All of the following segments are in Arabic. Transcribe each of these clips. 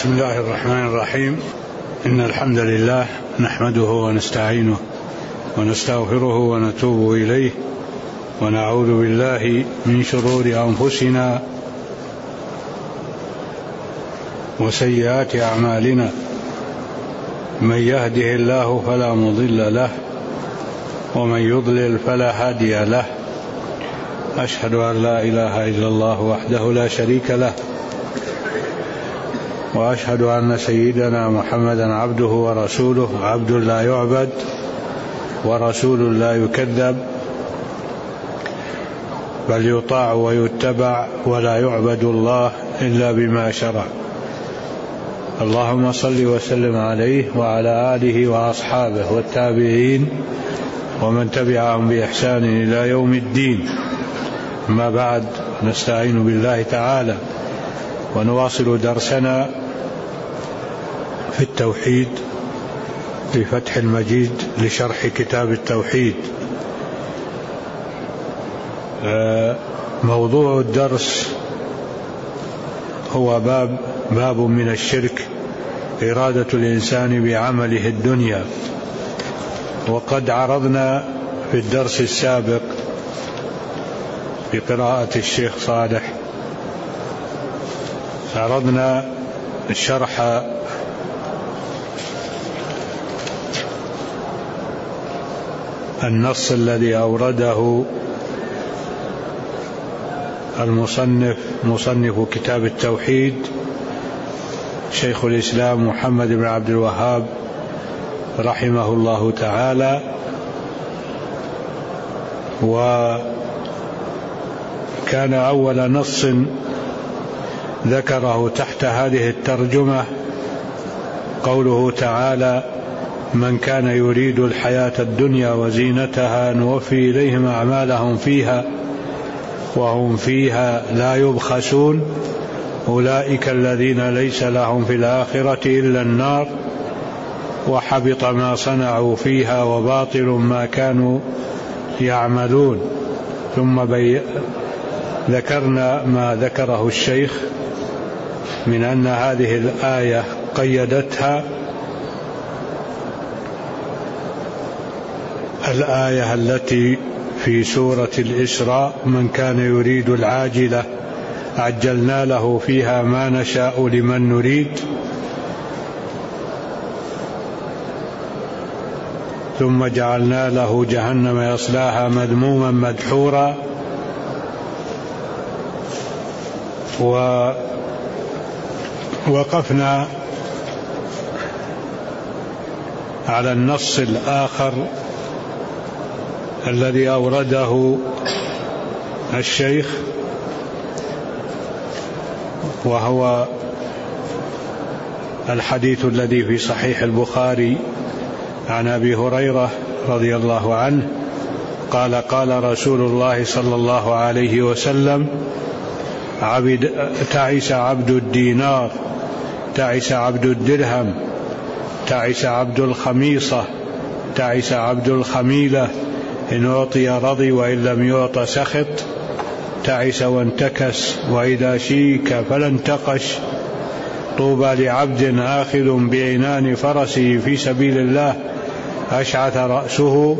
بسم الله الرحمن الرحيم. إن الحمد لله نحمده ونستعينه ونستغفره ونتوب إليه ونعوذ بالله من شرور أنفسنا وسيئات أعمالنا. من يهده الله فلا مضل له ومن يضلل فلا هادي له. أشهد أن لا إله إلا الله وحده لا شريك له، وأشهد أن سيدنا محمدا عبده ورسوله، عبد لا يعبد ورسول لا يكذب، بل يطاع ويتبع ولا يعبد الله إلا بما شرع. اللهم صل وسلم عليه وعلى آله وأصحابه والتابعين ومن تبعهم بإحسان إلى يوم الدين. ما بعد، نستعين بالله تعالى ونواصل درسنا في التوحيد في فتح المجيد لشرح كتاب التوحيد. موضوع الدرس هو باب من الشرك، إرادة الإنسان بعمله الدنيا. وقد عرضنا في الدرس السابق بقراءة الشيخ صالح، عرضنا شرح النص الذي أورده مصنف كتاب التوحيد شيخ الإسلام محمد بن عبد الوهاب رحمه الله تعالى. وكان أول نص ذكره تحت هذه الترجمة قوله تعالى: من كان يريد الحياة الدنيا وزينتها نوفي إليهم أعمالهم فيها وهم فيها لا يبخسون أولئك الذين ليس لهم في الآخرة إلا النار وحبط ما صنعوا فيها وباطل ما كانوا يعملون. ثم ذكرنا ما ذكره الشيخ من أن هذه الآية قيدتها الآية التي في سورة الإسراء: من كان يريد العاجلة عجلنا له فيها ما نشاء لمن نريد ثم جعلنا له جهنم يصلاها مذموما مدحورا. ووقفنا على النص الآخر الذي أورده الشيخ، وهو الحديث الذي في صحيح البخاري عن أبي هريرة رضي الله عنه قال: قال رسول الله صلى الله عليه وسلم: تعس عبد الدينار، تعس عبد الدرهم، تعس عبد الخميصة، تعس عبد الخميلة، إن أعطي رضي وإن لم يعط سخط، تعس وانتكس وإذا شيك فلا انتقش، طوبى لعبد آخذ بعنان فرسه في سبيل الله أشعث رأسه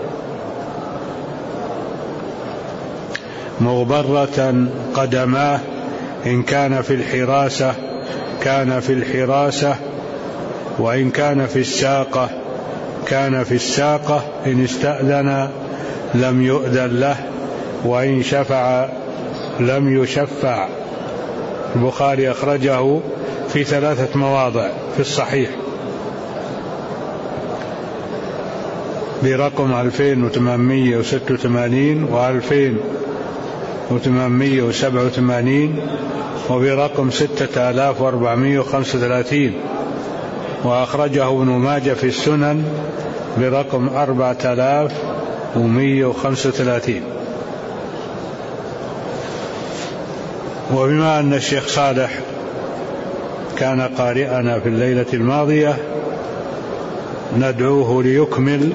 مغبرة قدماه، إن كان في الحراسة كان في الحراسة، وإن كان في الساقة كان في الساقة، إن استأذن لم يؤذن له، وإن شفع لم يشفع. البخاري أخرجه في 3 مواضع في الصحيح برقم 2886 و2887 وبرقم 6435، وأخرجه ابن ماجه في السنن برقم 4135. وبما أن الشيخ صالح كان قارئنا في الليلة الماضية ندعوه ليكمل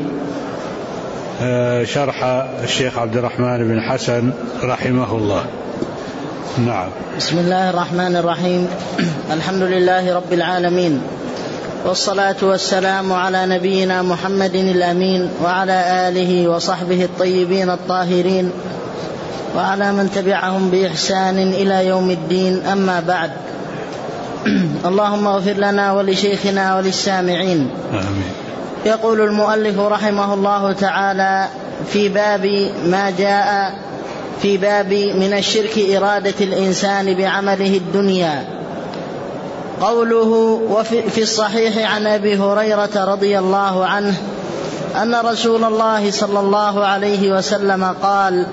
شرح الشيخ عبد الرحمن بن حسن رحمه الله. نعم. بسم الله الرحمن الرحيم. الحمد لله رب العالمين، والصلاة والسلام على نبينا محمد الأمين وعلى آله وصحبه الطيبين الطاهرين وعلى من تبعهم بإحسان إلى يوم الدين. أما بعد، اللهم اغفر لنا ولشيخنا وللسامعين. آمين. يقول المؤلف رحمه الله تعالى في باب ما جاء في باب من الشرك إرادة الإنسان بعمله الدنيا. قوله: وفي الصحيح عن أبي هريرة رضي الله عنه أن رسول الله صلى الله عليه وسلم قال: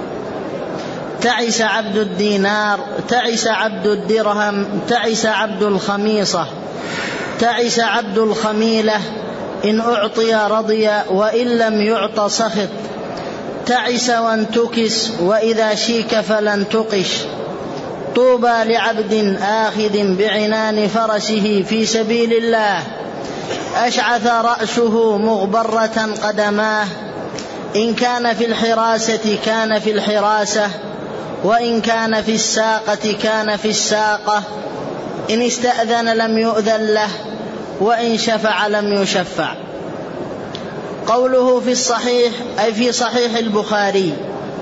تعس عبد الدينار، تعس عبد الدرهم، تعس عبد الخميصة، تعس عبد الخميلة، إن أعطي رضي وإن لم يعط سخط، تعس وانتكس وإذا شيك فلن تقش. طوبى لعبد آخذ بعنان فرسه في سبيل الله، أشعث رأسه مغبرة قدماه، إن كان في الحراسة كان في الحراسة، وإن كان في الساقة كان في الساقة، إن استأذن لم يؤذن له، وإن شفع لم يشفع. قوله في الصحيح أي في صحيح البخاري.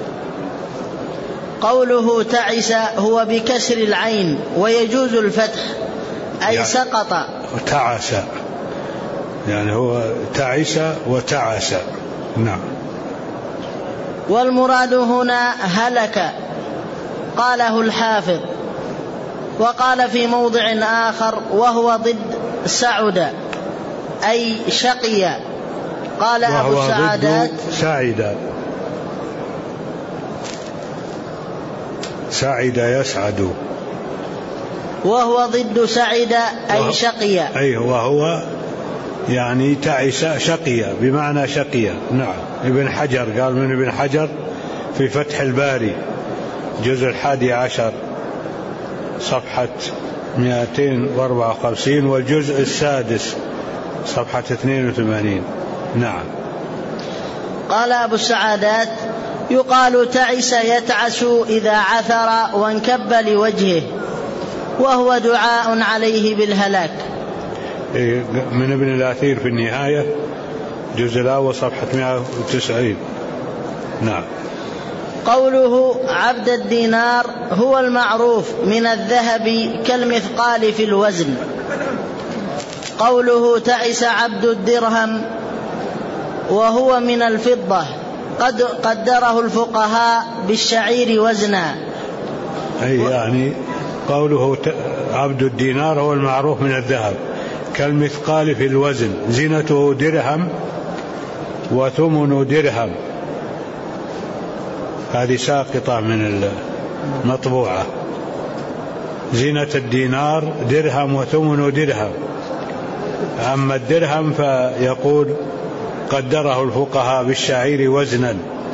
قوله تعس هو بكسر العين ويجوز الفتح، أي يعني سقط. تعس يعني هو تعس وتعس. نعم. والمراد هنا هلك، قاله الحافظ. وقال في موضع آخر: وهو ضد سعد أي شقي. قال أبو السعادات: سعد يسعد. وهو ضد سعد أي شقي. أي وهو يعني تعس شقي بمعنى شقي. نعم. ابن حجر قال من ابن حجر في فتح الباري جزء 11 صفحة 254 والجزء 6 صفحة 82. نعم. قال أبو السعادات: يقال تعس يتعس إذا عثر وانكب لوجهه، وهو دعاء عليه بالهلاك. من ابن الأثير في النهاية جزء الأول صفحة 190. نعم. قوله عبد الدينار هو المعروف من الذهب كالمثقال في الوزن. قوله تعس عبد الدرهم وهو من الفضة قد قدره الفقهاء بالشعير وزنا. أي يعني قوله عبد الدينار هو المعروف من الذهب كالمثقال في الوزن، زينته درهم وثمن درهم، هذه ساقطة من المطبوعة. زينة الدينار درهم وثمن درهم، أما الدرهم فيقول قدره الفقهاء بالشعير وزنا.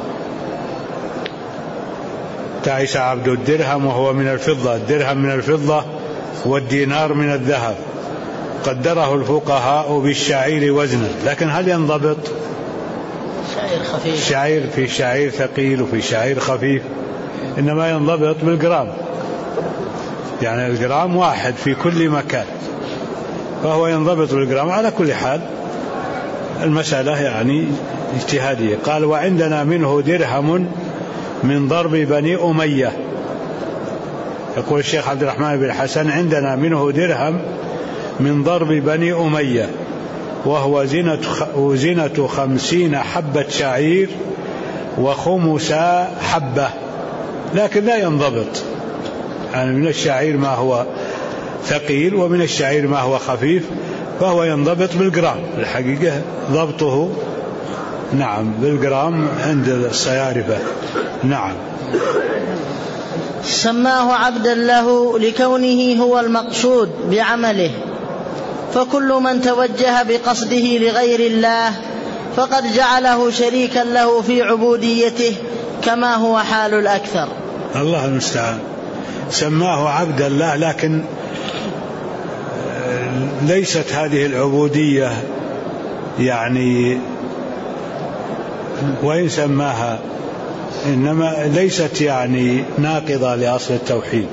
تعس عبد الدرهم وهو من الفضة، الدرهم من الفضة والدينار من الذهب، قدره الفقهاء بالشعير وزنا. لكن هل ينضبط؟ شعير خفيف، شعير في شعير ثقيل وفي شعير خفيف، إنما ينضبط بالجرام، يعني الجرام واحد في كل مكان، فهو ينضبط بالجرام. على كل حال المسألة يعني اجتهادية. قال: وعندنا منه درهم من ضرب بني أمية. يقول الشيخ عبد الرحمن بن الحسن: عندنا منه درهم من ضرب بني أمية، وهو زينة 50 حبة شعير وخمس حبة، لكن لا ينضبط، يعني من الشعير ما هو ثقيل ومن الشعير ما هو خفيف، فهو ينضبط بالجرام. الحقيقة ضبطه نعم بالجرام عند الصيارفة. نعم. سماه عبدا له لكونه هو المقصود بعمله، فكل من توجه بقصده لغير الله فقد جعله شريكا له في عبوديته، كما هو حال الأكثر. الله المستعان. سماه عبدا له، لكن ليست هذه العبودية يعني وإن سماها إنما ليست يعني ناقضة لأصل التوحيد.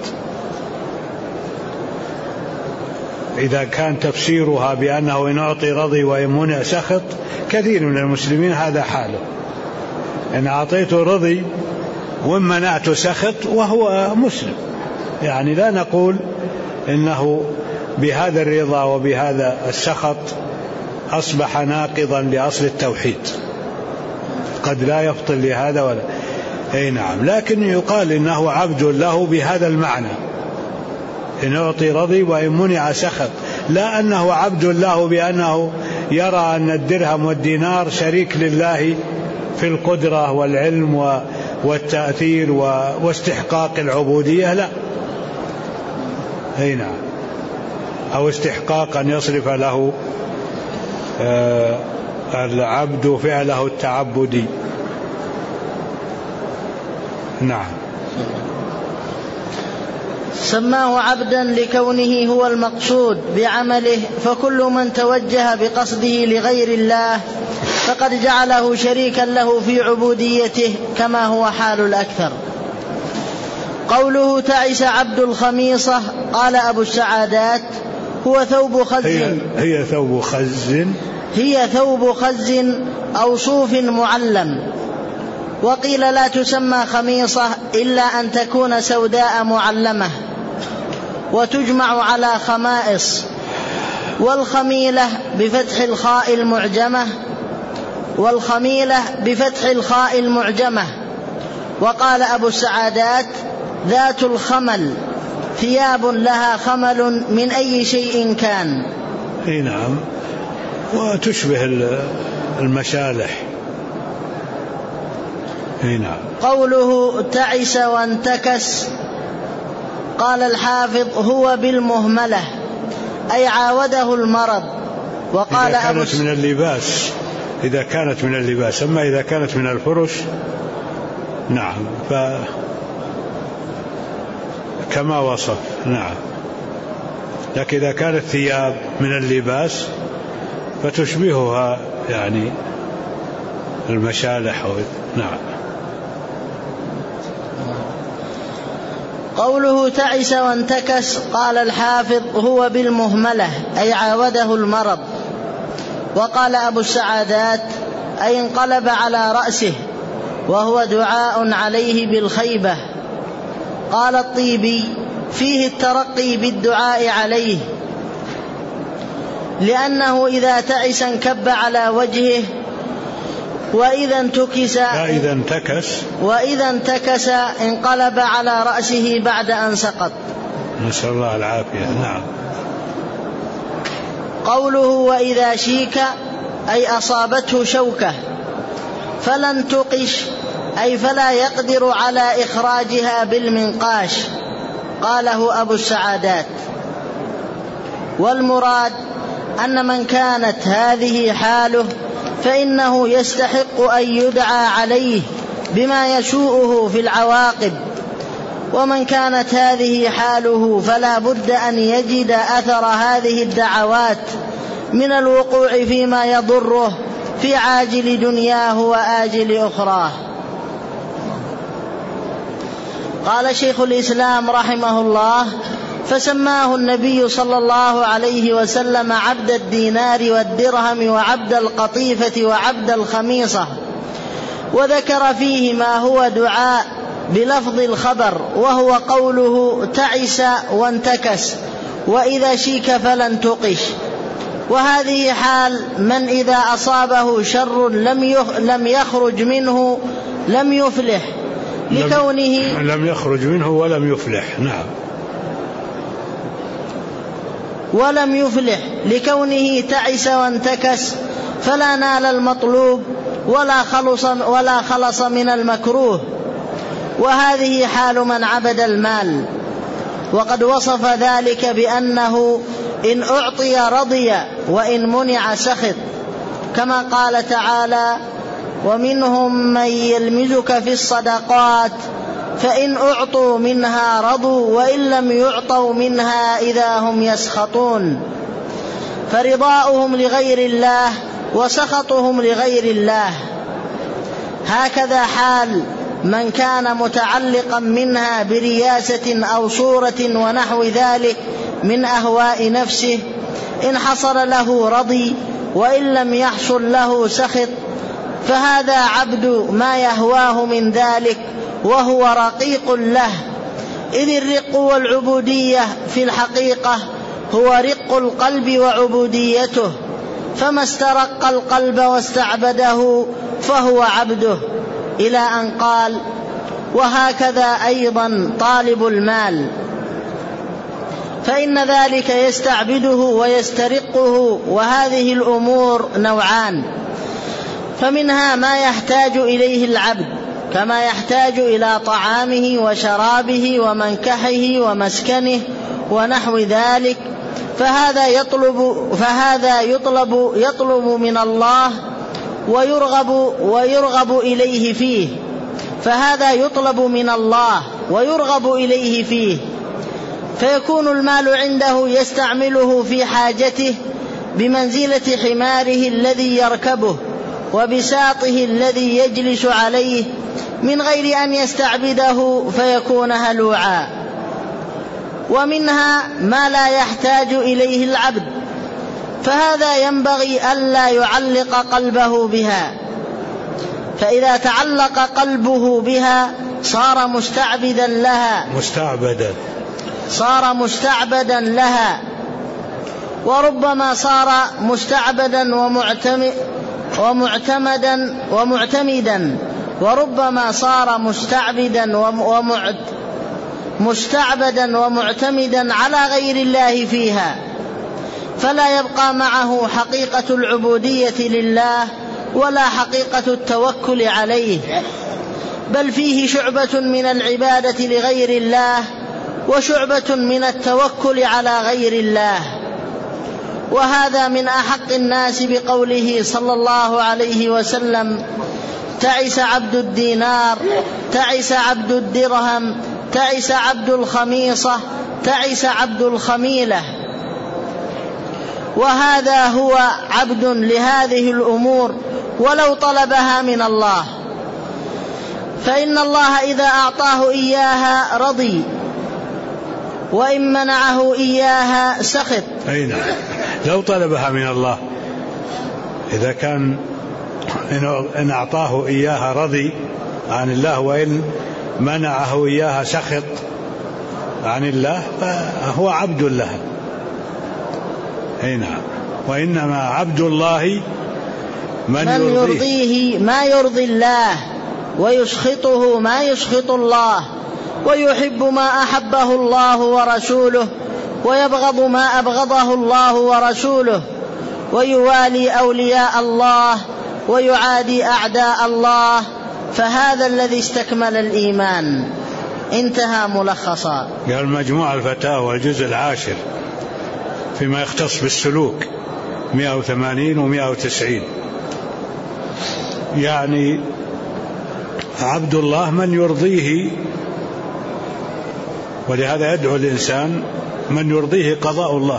إذا كان تفسيرها بأنه إن أعطي رضي وإن منع سخط، كثير من المسلمين هذا حاله، إن أعطيته رضي وإن منعت سخط وهو مسلم. يعني لا نقول إنه بهذا الرضا وبهذا السخط أصبح ناقضا لأصل التوحيد، قد لا يفضل لهذا ولا أي نعم، لكن يقال إنه عبد له بهذا المعنى، إن أعطي رضي وإن منع سخط، لا أنه عبد له بأنه يرى أن الدرهم والدينار شريك لله في القدرة والعلم والتأثير واستحقاق العبودية، لا، أي نعم، أو استحقاق أن يصرف له العبد فعله التعبدي. نعم. سماه عبدا لكونه هو المقصود بعمله، فكل من توجه بقصده لغير الله فقد جعله شريكا له في عبوديته، كما هو حال الأكثر. قوله تعس عبد الخميصة، قال أبو السعادات هو ثوب خز، هي ثوب خز أو صوف معلم. وقيل لا تسمى خميصة إلا أن تكون سوداء معلمة، وتجمع على خمائص. والخميلة بفتح الخاء المعجمة. وقال أبو السعادات ذات الخمل، ثياب لها خمل من أي شيء كان. نعم، وتشبه المشالح. نعم. قوله تعس وانتكس، قال الحافظ هو بالمهملة، أي عاوده المرض. وقال إذا كانت من اللباس، أما إذا كانت من الفرش نعم كما وصف. نعم. لكن إذا كانت ثياب من اللباس فتشبهها يعني المشالح. نعم. قوله تعس وانتكس، قال الحافظ هو بالمهملة، أي عاوده المرض. وقال أبو السعادات أي انقلب على رأسه، وهو دعاء عليه بالخيبة. قال الطيبي فيه الترقي بالدعاء عليه، لأنه إذا تعس انكب على وجهه، وإذا انتكس انقلب على رأسه بعد أن سقط، نسأل الله العافية. نعم. قوله وإذا شيك، أي أصابته شوكة، فلن تقش، أي فلا يقدر على إخراجها بالمنقاش، قاله أبو السعادات. والمراد أن من كانت هذه حاله فإنه يستحق أن يدعى عليه بما يسوءه في العواقب، ومن كانت هذه حاله فلا بد أن يجد أثر هذه الدعوات من الوقوع فيما يضره في عاجل دنياه وآجل أخراه. قال شيخ الإسلام رحمه الله فسماه النبي صلى الله عليه وسلم عبد الدينار والدرهم وعبد القطيفة وعبد الخميصة، وذكر فيه ما هو دعاء بلفظ الخبر، وهو قوله تعس وانتكس وإذا شيك فلن تقش. وهذه حال من إذا أصابه شر لم يخرج منه لم يفلح لكونه لم يخرج منه ولم يفلح. نعم. ولم يفلح لكونه تعس وانتكس، فلا نال المطلوب ولا خلص من المكروه. وهذه حال من عبد المال، وقد وصف ذلك بأنه إن أعطي رضي وإن منع سخط، كما قال تعالى ومنهم من يلمزك في الصدقات فإن أعطوا منها رضوا وإن لم يعطوا منها إذا هم يسخطون. فرضاؤهم لغير الله وسخطهم لغير الله. هكذا حال من كان متعلقا منها برياسة أو صورة ونحو ذلك من أهواء نفسه، إن حصل له رضي وإن لم يحصل له سخط، فهذا عبد ما يهواه من ذلك وهو رقيق له، إذ الرق والعبودية في الحقيقة هو رق القلب وعبوديته، فما استرق القلب واستعبده فهو عبده، إلى أن قال: وهكذا أيضا طالب المال، فإن ذلك يستعبده ويسترقه. وهذه الأمور نوعان، فمنها ما يحتاج إليه العبد كما يحتاج إلى طعامه وشرابه ومنكحه ومسكنه ونحو ذلك، فهذا يطلب من الله ويرغب إليه فيه، فهذا يطلب من الله ويرغب إليه فيه، فيكون المال عنده يستعمله في حاجته بمنزلة حماره الذي يركبه وبساطه الذي يجلس عليه، من غير أن يستعبده فيكون هلوعا. ومنها ما لا يحتاج إليه العبد، فهذا ينبغي ألا يعلق قلبه بها، فإذا تعلق قلبه بها صار مستعبدا لها، وربما صار مستعبدا ومعتمدا، وربما صار مستعبدا ومعتمدا على غير الله فيها، فلا يبقى معه حقيقة العبودية لله ولا حقيقة التوكل عليه، بل فيه شعبة من العبادة لغير الله وشعبة من التوكل على غير الله. وهذا من أحق الناس بقوله صلى الله عليه وسلم: تعس عبد الدينار، تعس عبد الدرهم، تعس عبد الخميصة، تعس عبد الخميلة. وهذا هو عبد لهذه الأمور ولو طلبها من الله، فإن الله إذا أعطاه إياها رضي، وإن منعه إياها سخط. لو طلبها من الله، إذا كان إن أعطاه إياها رضي عن الله، وإن منعه إياها سخط عن الله، فهو عبد لها. وإنما عبد الله من يرضيه ما يرضي الله، ويسخطه ما يسخط الله، ويحب ما أحبه الله ورسوله، ويبغض ما أبغضه الله ورسوله، ويوالي أولياء الله ويعادي أعداء الله، فهذا الذي استكمل الإيمان. انتهى ملخصا. قال مجموع الفتاوى الجزء 10 فيما يختص بالسلوك 180 و190. يعني عبد الله من يرضيه، ولهذا يدعو الإنسان من يرضيه قضاء الله.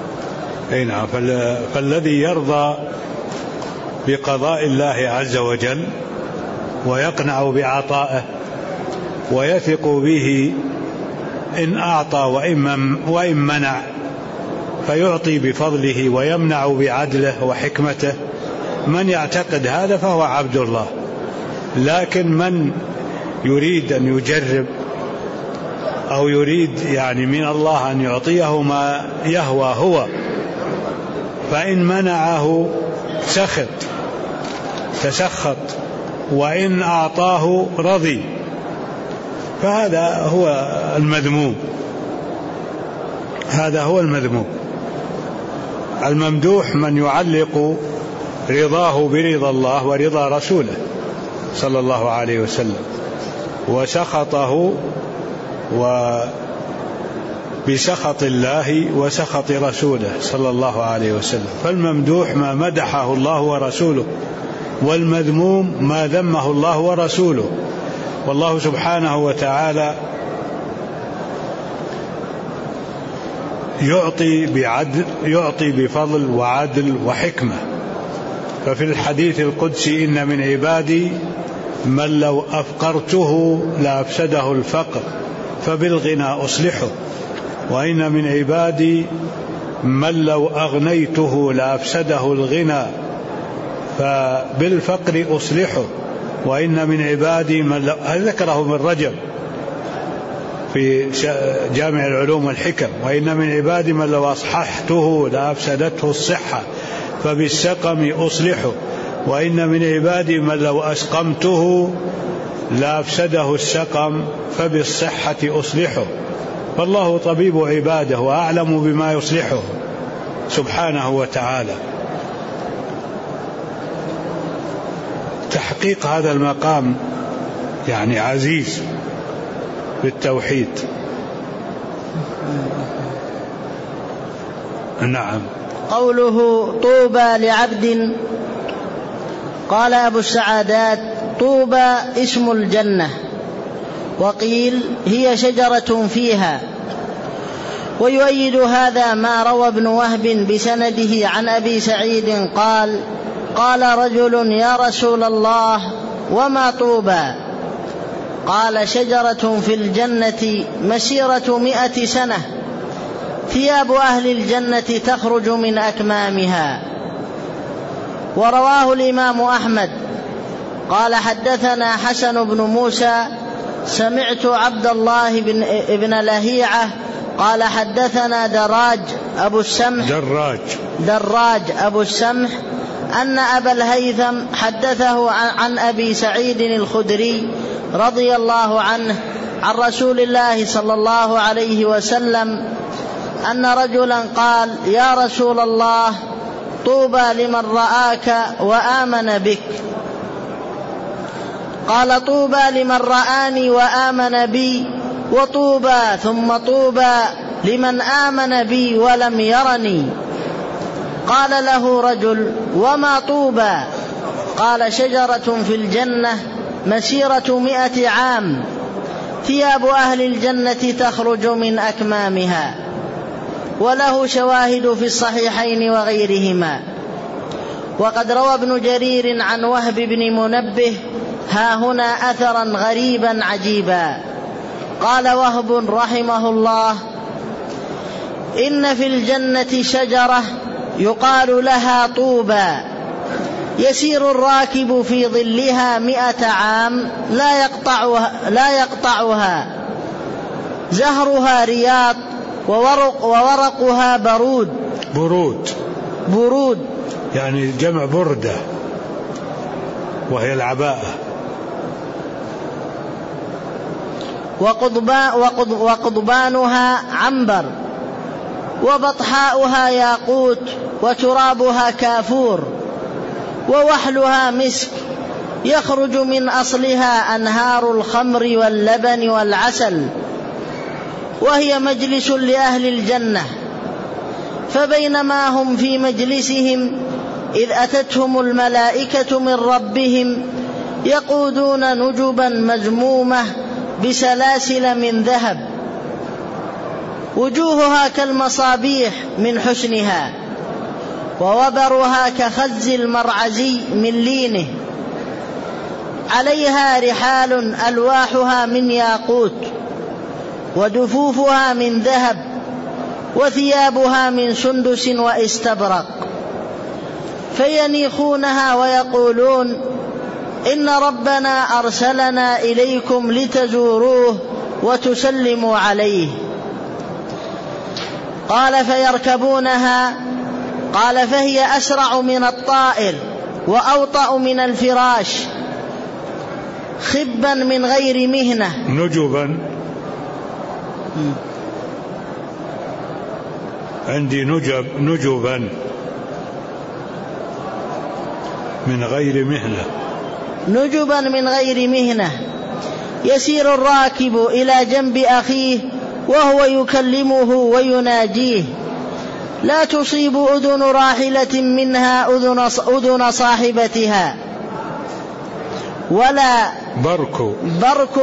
فالذي يرضى بقضاء الله عز وجل ويقنع بعطائه ويثق به إن أعطى وإن منع، فيعطي بفضله ويمنع بعدله وحكمته، من يعتقد هذا فهو عبد الله. لكن من يريد أن يجرب أو يريد من الله أن يعطيه ما يهوى هو، فإن منعه تسخط، وإن أعطاه رضي، فهذا هو المذموم. الممدوح من يعلق رضاه برضا الله ورضا رسوله صلى الله عليه وسلم، وسخطه بسخط الله وسخط رسوله صلى الله عليه وسلم. فالممدوح ما مدحه الله ورسوله، والمذموم ما ذمه الله ورسوله. والله سبحانه وتعالى يعطي بفضل وعدل وحكمة. ففي الحديث القدسي: إن من عبادي من لو أفقرته لأفسده الفقر فبالغنى أصلحه، وإن من عبادي من لو أغنيته لأفسده الغنى فبالفقر أصلحه، وإن من عبادي من لو ذكره من رجب في جامع العلوم والحكم، وإن من عبادي من لو أصححته لأفسدته الصحة فبالسقم أصلحه، وإن من عبادي من لو أسقمته لأفسده السقم فبالصحة أصلحه. فالله طبيب عباده وأعلم بما يصلحه سبحانه وتعالى. تحقيق هذا المقام يعني عزيز بالتوحيد. نعم. قوله طوبى لعبد، قال أبو السعادات: طوبى اسم الجنة، وقيل هي شجرة فيها. ويؤيد هذا ما روى ابن وهب بسنده عن أبي سعيد قال: قال رجل: يا رسول الله، وما طوبى؟ قال: شجرة في الجنة مسيرة 100 سنة، ثياب أهل الجنة تخرج من أكمامها. ورواه الإمام أحمد قال: حدثنا حسن بن موسى سمعت عبد الله بن لهيعة قال: حدثنا دراج أبو السمح أن أبا الهيثم حدثه عن أبي سعيد الخدري رضي الله عنه عن رسول الله صلى الله عليه وسلم أن رجلا قال: يا رسول الله، طوبى لمن رآك وآمن بك. قال: طوبى لمن رآني وآمن بي، وطوبى ثم طوبى لمن آمن بي ولم يرني. قال له رجل: وما طوبى؟ قال: شجرة في الجنة مسيرة 100 عام، ثياب أهل الجنة تخرج من أكمامها. وله شواهد في الصحيحين وغيرهما. وقد روى ابن جرير عن وهب بن منبه ها هنا أثرا غريبا عجيبا. قال وهب رحمه الله: إن في الجنة شجرة يقال لها طوبى، يسير الراكب في ظلها 100 عام لا يقطعها، زهرها رياض وورقها برود يعني جمع بردة وهي العباءة. وقضبانها عنبر، وبطحاؤها ياقوت، وترابها كافور، ووحلها مسك، يخرج من أصلها أنهار الخمر واللبن والعسل، وهي مجلس لأهل الجنة. فبينما هم في مجلسهم إذ أتتهم الملائكة من ربهم يقودون نجبا مزمومة بسلاسل من ذهب، وجوهها كالمصابيح من حسنها، ووبرها كخز المرعزي من لينه، عليها رحال ألواحها من ياقوت، ودفوفها من ذهب، وثيابها من سندس واستبرق. فينيخونها ويقولون: إن ربنا أرسلنا إليكم لتزوروه وتسلموا عليه. قال: فيركبونها. قال: فهي أسرع من الطائر وأوطأ من الفراش، خبا من غير مهنة. نجبا، عندي نجبا من غير مهنة. نجبا من غير مهنة، يسير الراكب إلى جنب أخيه وهو يكلمه ويناجيه، لا تصيب أذن راحلة منها أذن صاحبتها، ولا برك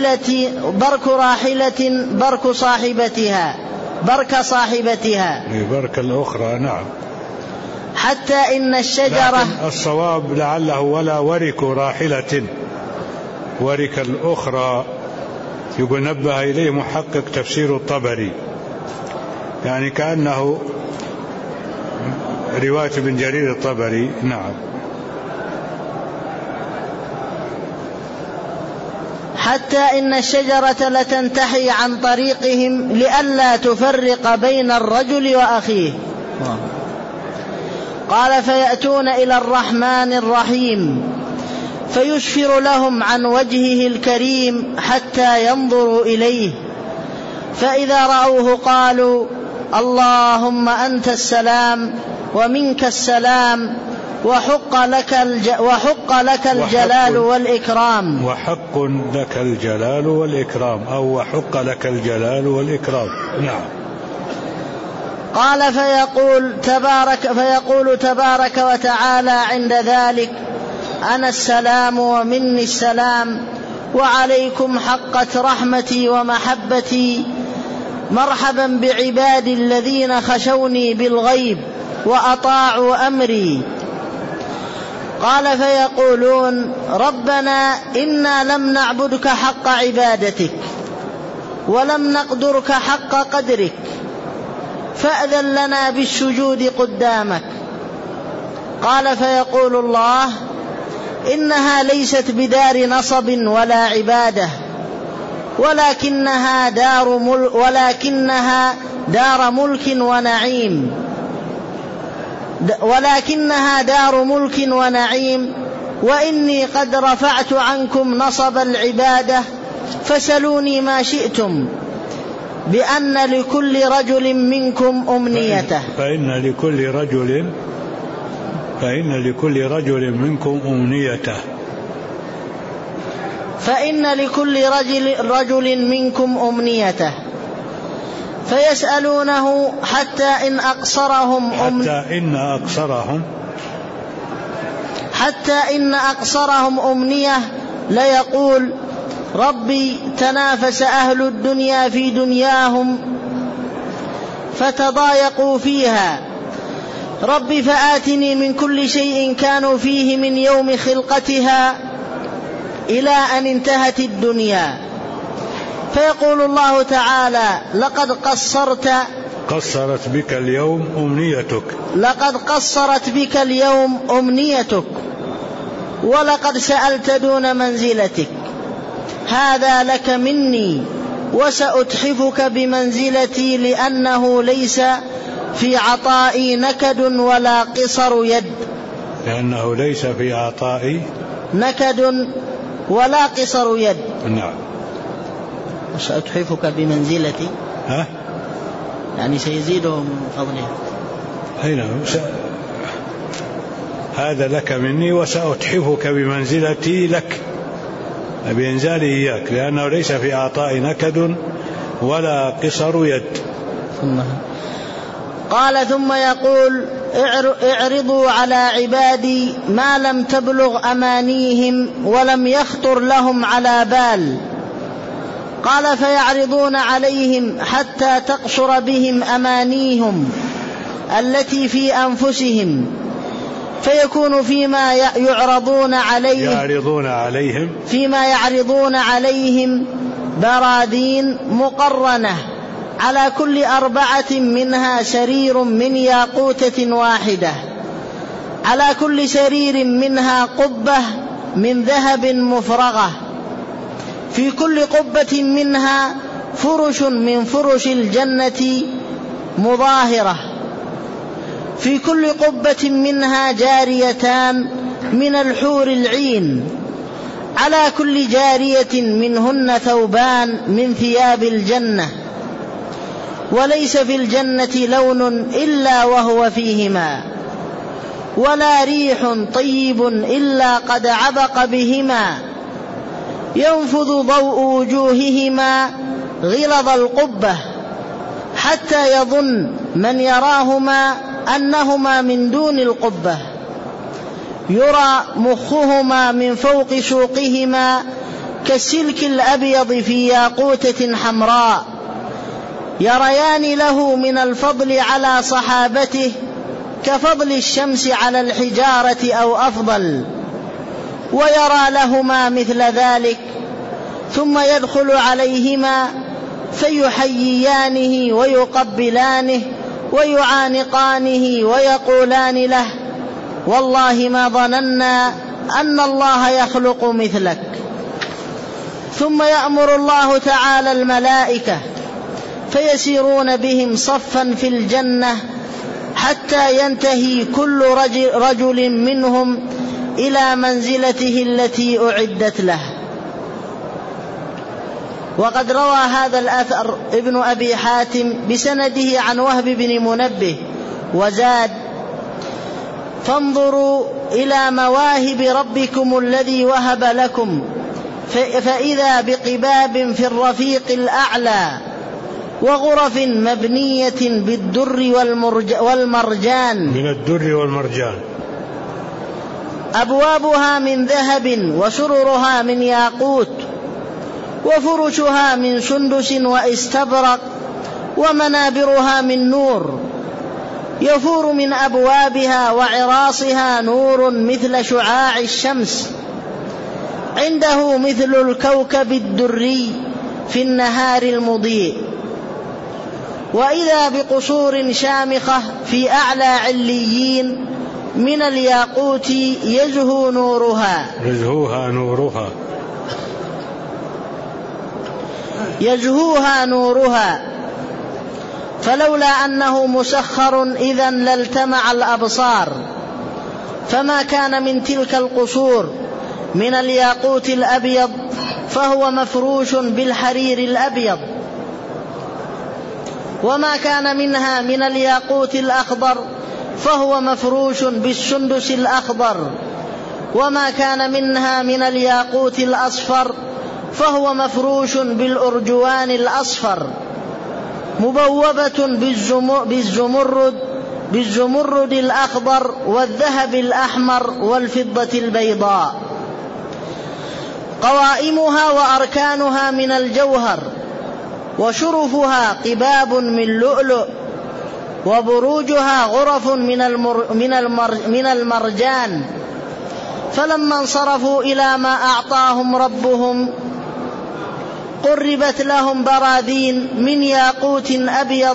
صاحبتها برك الأخرى. نعم. حتى إن الشجرة، الصواب لعله ولا ورك راحلة، ورك الأخرى يقول نبه إليه محقق تفسير الطبري، يعني كأنه رواية ابن جرير الطبري. نعم. حتى إن الشجرة لتنتحي عن طريقهم لئلا تفرق بين الرجل وأخيه. قال فيأتون إلى الرحمن الرحيم فيشفر لهم عن وجهه الكريم حتى ينظروا إليه، فإذا رأوه قالوا اللهم أنت السلام ومنك السلام وحق لك الجلال والإكرام. وحق لك الجلال والإكرام، أو وحق لك الجلال والإكرام. نعم. قال فيقول تبارك وتعالى عند ذلك أنا السلام ومني السلام وعليكم حقت رحمتي ومحبتي، مرحبا بعبادي الذين خشوني بالغيب وأطاعوا أمري. قال فيقولون ربنا إنا لم نعبدك حق عبادتك ولم نقدرك حق قدرك فأذن لنا بالسجود قدامك. قال فيقول الله إنها ليست بدار نصب ولا عبادة، ولكنها دار ملك ونعيم، وإني قد رفعت عنكم نصب العبادة فسلوني ما شئتم، بأن لكل رجل منكم أمنيته. فإن لكل رجل منكم أمنيته. فإن لكل رجل منكم أمنيته فيسألونه حتى إن أقصرهم أمنية ليقول ربي تنافس أهل الدنيا في دنياهم فتضايقوا فيها، ربي فآتني من كل شيء كانوا فيه من يوم خلقتها إلى أن انتهت الدنيا. فيقول الله تعالى لقد قصرت بك اليوم أمنيتك ولقد سألت دون منزلتك، هذا لك مني وسأتحفك بمنزلتي، لأنه ليس في عطائي نكد ولا قصر يد. لأنه ليس في عطائي نكد ولا قصر يد. نعم. وسأتحفك بمنزلتي يعني سيزيده من فضله. هذا لك مني وسأتحفك بمنزلتي لك، بإنزالي إياك، لأنه ليس في عطائي نكد ولا قصر يد. قال ثم يقول اعرضوا على عبادي ما لم تبلغ أمانيهم ولم يخطر لهم على بال. قال فيعرضون عليهم حتى تقصر بهم أمانيهم التي في أنفسهم، فيكون فيما يعرضون عليهم براذين مقرنة على كل 4 منها سرير من ياقوتة واحدة، على كل سرير منها قبة من ذهب مفرغة، في كل قبة منها فرش من فرش الجنة مظاهرة، في كل قبة منها جاريتان من الحور العين، على كل جارية منهن ثوبان من ثياب الجنة، وليس في الجنة لون إلا وهو فيهما، ولا ريح طيب إلا قد عبق بهما، ينفذ ضوء وجوههما غلظ القبة حتى يظن من يراهما أنهما من دون القبة، يرى مخهما من فوق سوقهما كالسلك الأبيض في ياقوتة حمراء، يريان له من الفضل على صحابته كفضل الشمس على الحجارة أو أفضل، ويرى لهما مثل ذلك، ثم يدخل عليهما فيحييانه ويقبلانه ويعانقانه ويقولان له: والله ما ظننا أن الله يخلق مثلك. ثم يأمر الله تعالى الملائكة فيسيرون بهم صفا في الجنة حتى ينتهي كل رجل منهم إلى منزلته التي أعدت له. وقد روى هذا الأثر ابن أبي حاتم بسنده عن وهب بن منبه وزاد: فانظروا إلى مواهب ربكم الذي وهب لكم، فإذا بقباب في الرفيق الأعلى، وغرف مبنية بالدر والمرجان، من الدر والمرجان، أبوابها من ذهب وسررها من ياقوت، وفرشها من سندس واستبرق، ومنابرها من نور، يفور من أبوابها وعراصها نور مثل شعاع الشمس، عنده مثل الكوكب الدري في النهار المضيء. وإذا بقصور شامخة في أعلى عليين من الياقوت يزهوها نورها، فلولا أنه مسخر إذن لالتمع الأبصار. فما كان من تلك القصور من الياقوت الأبيض فهو مفروش بالحرير الأبيض، وما كان منها من الياقوت الأخضر فهو مفروش بالسندس الأخضر، وما كان منها من الياقوت الأصفر فهو مفروش بالأرجوان الأصفر، مبوبة بالزمرد الأخضر والذهب الأحمر والفضة البيضاء. قوائمها وأركانها من الجوهر، وشرفها قباب من لؤلؤ، وبروجها غرف من المرجان. فلما انصرفوا إلى ما أعطاهم ربهم قربت لهم براذين من ياقوت أبيض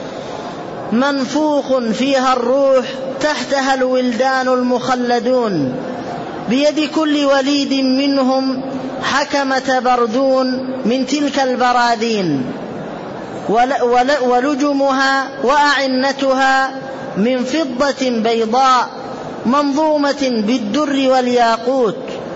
منفوخ فيها الروح، تحتها الولدان المخلدون، بيد كل وليد منهم حكمة بردون من تلك البراذين، ولجمها وأعنتها من فضة بيضاء منظومة بالدر والياقوت،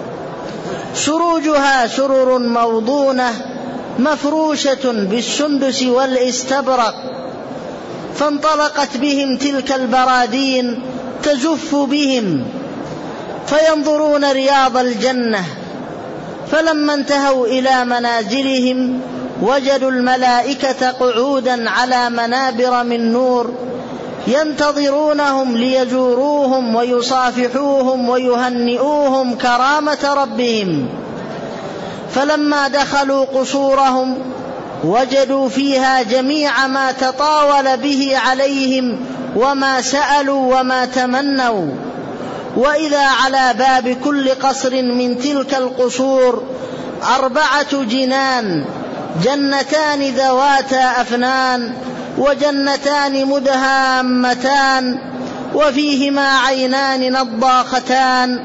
سروجها سرر موضونة مفروشة بالسندس والاستبرق. فانطلقت بهم تلك البراذين تزف بهم فينظرون رياض الجنة. فلما انتهوا إلى منازلهم وجدوا الملائكة قعودا على منابر من نور ينتظرونهم ليزوروهم ويصافحوهم ويهنئوهم كرامة ربهم. فلما دخلوا قصورهم وجدوا فيها جميع ما تطاول به عليهم وما سألوا وما تمنوا. وإذا على باب كل قصر من تلك القصور 4 جنان، جنتان ذواتا أفنان، وجنتان مدهامتان، وفيهما عينان نضاختان،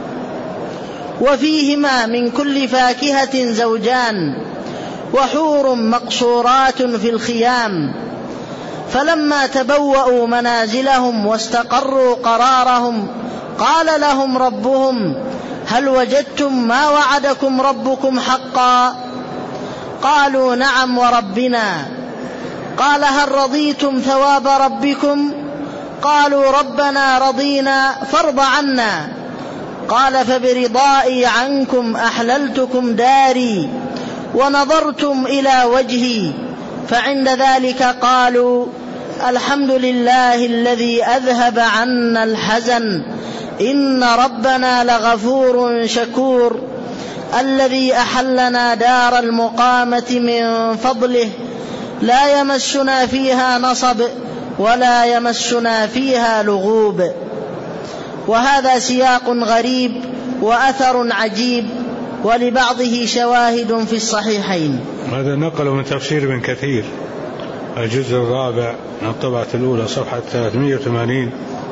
وفيهما من كل فاكهة زوجان، وحور مقصورات في الخيام. فلما تبوأوا منازلهم واستقروا قرارهم قال لهم ربهم: هل وجدتم ما وعدكم ربكم حقا؟ قالوا: نعم وربنا. قال: هل رضيتم ثواب ربكم؟ قالوا: ربنا رضينا فارض عنا. قال: فبرضائي عنكم أحللتكم داري ونظرتم إلى وجهي. فعند ذلك قالوا: الحمد لله الذي أذهب عنا الحزن، إن ربنا لغفور شكور، الذي أحلنا دار المقامة من فضله، لا يمسنا فيها نصب ولا يمسنا فيها لغوب. وهذا سياق غريب وأثر عجيب، ولبعضه شواهد في الصحيحين. هذا نقل من تفسير ابن كثير الجزء الرابع من الطبعة الأولى صفحة 380.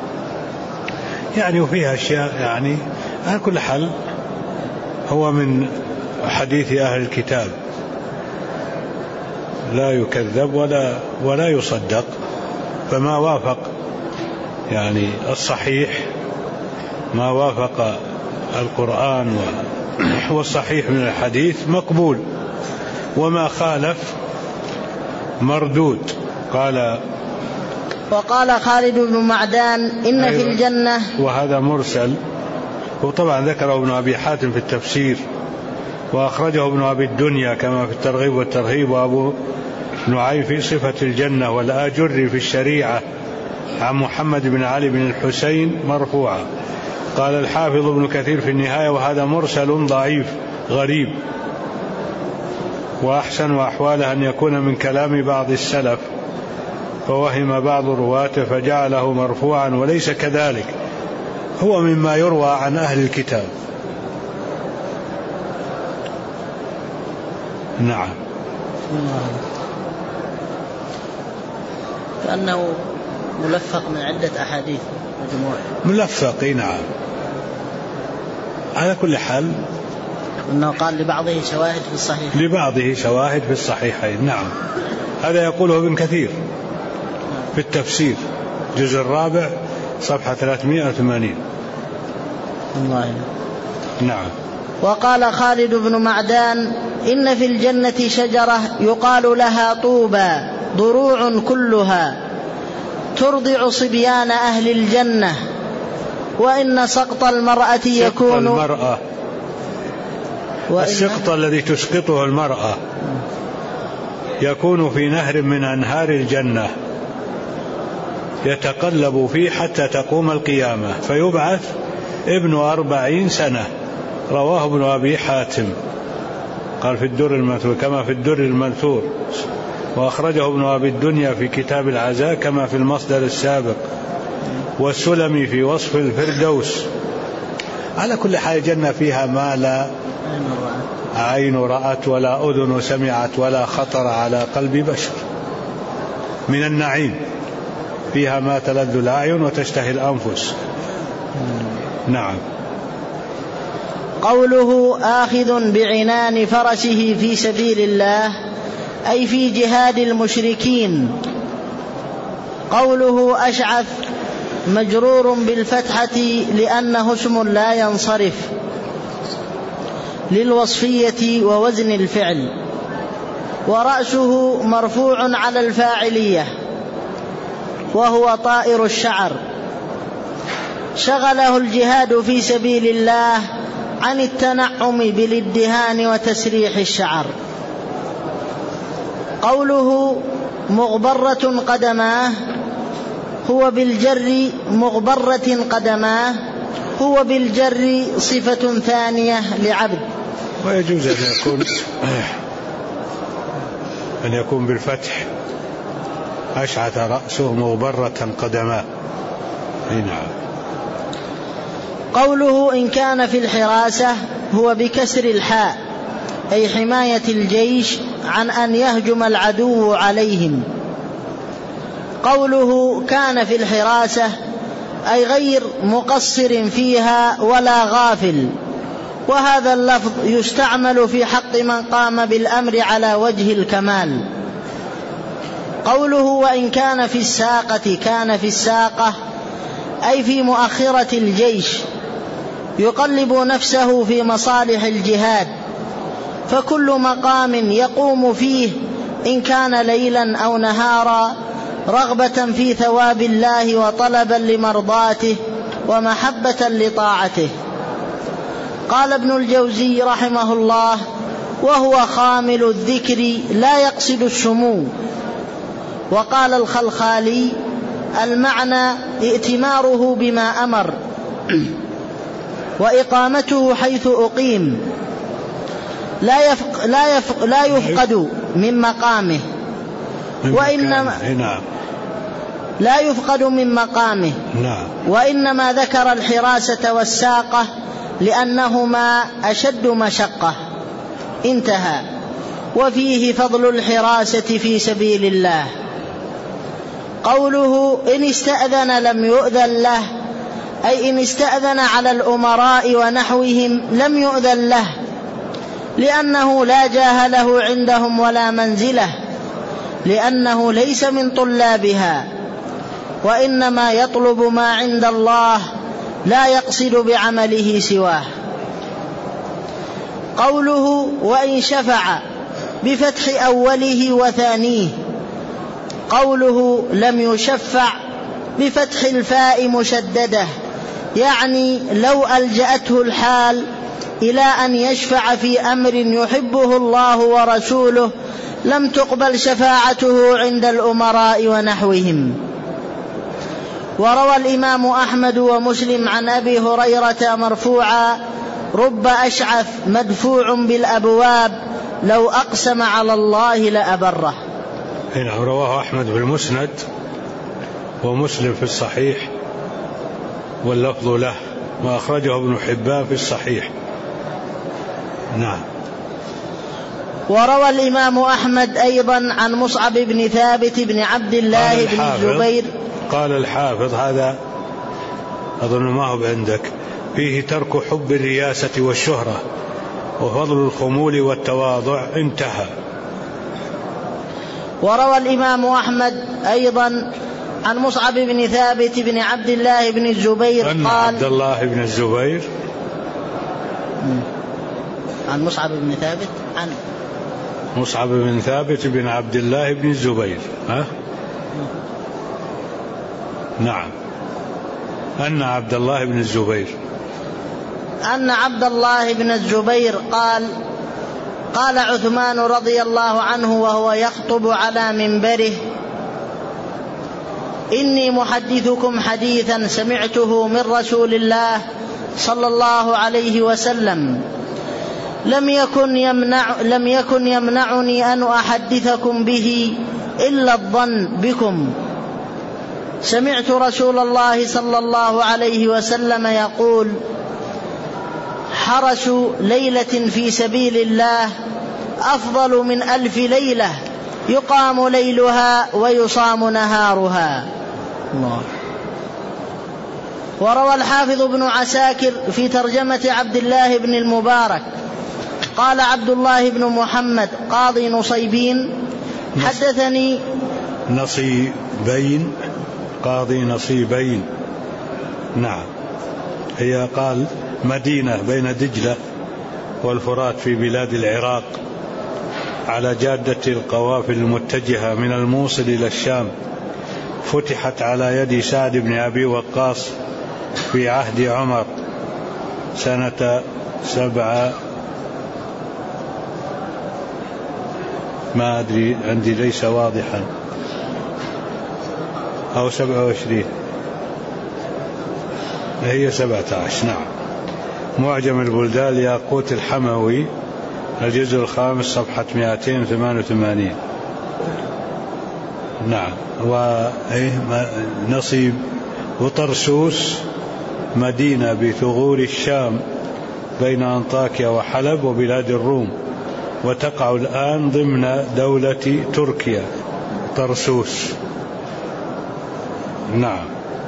يعني وفيها أشياء يعني على كل حال هو من حديث أهل الكتاب، لا يكذب ولا يصدق، فما وافق يعني الصحيح، ما وافق القرآن والصحيح من الحديث مقبول، وما خالف مردود. وقال خالد بن معدان إن في الجنة، وهذا مرسل، وطبعا ذكره ابن أبي حاتم في التفسير، وأخرجه ابن أبي الدنيا كما في الترغيب والترهيب، وأبو نعيم في صفة الجنة، والآجري في الشريعة عن محمد بن علي بن الحسين مرفوعا. قال الحافظ ابن كثير في النهاية وهذا مرسل ضعيف غريب، وأحسن أحواله أن يكون من كلام بعض السلف، فوهم بعض رواته فجعله مرفوعا، وليس كذلك، هو مما يروى عن أهل الكتاب. نعم. كأنه ملفق من عدة أحاديث مجموعة. ملفق، نعم. على كل حال أنه قال لبعضه شواهد في الصحيح، لبعضه شواهد في الصحيحين. نعم، هذا يقوله ابن كثير في التفسير الجزء الرابع صفحة 380. الله. نعم. وقال خالد بن معدان إن في الجنة شجرة يقال لها طوبى ضروع كلها ترضع صبيان أهل الجنة، وإن سقط المرأة يكون السقط الذي تسقطه المرأة يكون في نهر من أنهار الجنة يتقلب فيه حتى تقوم القيامة، فيبعث ابن 40 سنة. رواه ابن أبي حاتم قال في الدر المنثور كما في الدر المنثور، وأخرجه ابن أبي الدنيا في كتاب العزاء كما في المصدر السابق، والسلمي في وصف الفردوس. على كل حال جنة فيها ما لا عين رأت ولا أذن سمعت ولا خطر على قلب بشر من النعيم، فيها ما تلذ الأعين وتشتهي الأنفس. نعم. قوله آخذ بعنان فرسه في سبيل الله أي في جهاد المشركين. قوله أشعث مجرور بالفتحة لأنه اسم لا ينصرف للوصفية ووزن الفعل، ورأسه مرفوع على الفاعلية وهو طائر الشعر، شغله الجهاد في سبيل الله عن التنعم بالادهان وتسريح الشعر. قوله مغبرة قدماه هو بالجر مغبرة قدماه هو بالجر صفة ثانية لعبد. ويجوز أن يكون بالفتح أشعث رأسه مغبرة قدماه. نعم. قوله إن كان في الحراسة هو بكسر الحاء أي حماية الجيش عن أن يهجم العدو عليهم. قوله كان في الحراسة أي غير مقصر فيها ولا غافل، وهذا اللفظ يستعمل في حق من قام بالأمر على وجه الكمال. قوله وإن كان في الساقة كان في الساقة أي في مؤخرة الجيش يقلب نفسه في مصالح الجهاد، فكل مقام يقوم فيه إن كان ليلا أو نهارا رغبة في ثواب الله وطلبا لمرضاته ومحبة لطاعته. قال ابن الجوزي رحمه الله وهو خامل الذكر لا يقصد السمو. وقال الخلخالي المعنى ائتماره بما أمر وإقامته حيث أقيم، لا يفقد من مقامه، وإنما لا يفقد من مقامه، وإنما ذكر الحراسة والساقة لأنهما أشد مشقة. انتهى. وفيه فضل الحراسة في سبيل الله. قوله إن استأذن لم يؤذن له، أي إن استأذن على الأمراء ونحوهم لم يؤذن له، لأنه لا جاه له عندهم ولا منزله، لأنه ليس من طلابها، وإنما يطلب ما عند الله لا يقصد بعمله سواه. قوله وإن شفع بفتح أوله وثانيه. قوله لم يشفع بفتح الفاء مشددة، يعني لو ألجأته الحال إلى أن يشفع في أمر يحبه الله ورسوله لم تقبل شفاعته عند الأمراء ونحوهم. وروى الإمام أحمد ومسلم عن أبي هريرة مرفوعا: رب أشعث مدفوع بالأبواب لو أقسم على الله لأبره. هنا رواه أحمد في المسند ومسلم في الصحيح واللفظ له، وأخرجه ابن حبان في الصحيح. نعم. وروى الإمام أحمد أيضا عن مصعب بن ثابت بن عبد الله بن الزبير. قال الحافظ هذا أظن ما هو عندك، فيه ترك حب الرياسة والشهرة وفضل الخمول والتواضع. انتهى. وروى الإمام أحمد أيضا عن مصعب بن ثابت بن عبد الله بن الزبير قال عبد الله بن الزبير عن مصعب بن ثابت عن مصعب بن ثابت بن عبد الله بن الزبير. نعم. أن عبد الله بن الزبير أن عبد الله بن الزبير قال عثمان رضي الله عنه وهو يخطب على منبره: إني محدثكم حديثا سمعته من رسول الله صلى الله عليه وسلم لم يكن يمنعني أن أحدثكم به إلا الظن بكم. سمعت رسول الله صلى الله عليه وسلم يقول: حرس ليلة في سبيل الله أفضل من 1000 ليلة يقام ليلها ويصام نهارها. الله. وروى الحافظ ابن عساكر في ترجمة عبد الله بن المبارك قال عبد الله بن محمد قاضي نصيبين حدثني نصيبين قاضي نصيبين. نعم. هي قال مدينة بين دجلة والفرات في بلاد العراق على جادة القوافل المتجهة من الموصل إلى الشام، فتحت على يد سعد بن أبي وقاص في عهد عمر سنة 7 ما أدري عندي ليس واضحا أو 27 هي 17. نعم. معجم البلدان ياقوت الحموي الجزء 5 صفحة 288. نعم. نصيب وطرسوس مدينة بثغور الشام بين أنطاكيا وحلب وبلاد الروم، وتقع الآن ضمن دولة تركيا. طرسوس. نعم.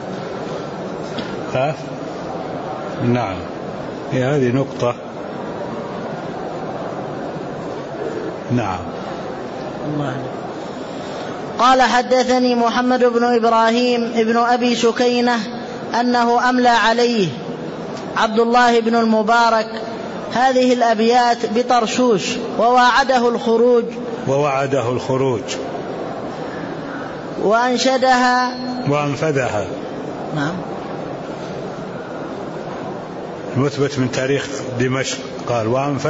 نعم. هذه نقطة. نعم. قال حدثني محمد بن إبراهيم ابن أبي سكينة أنه أملى عليه عبد الله بن المبارك هذه الأبيات بطرسوس ووعده الخروج وأنفذها. نعم. مثبت من تاريخ دمشق قال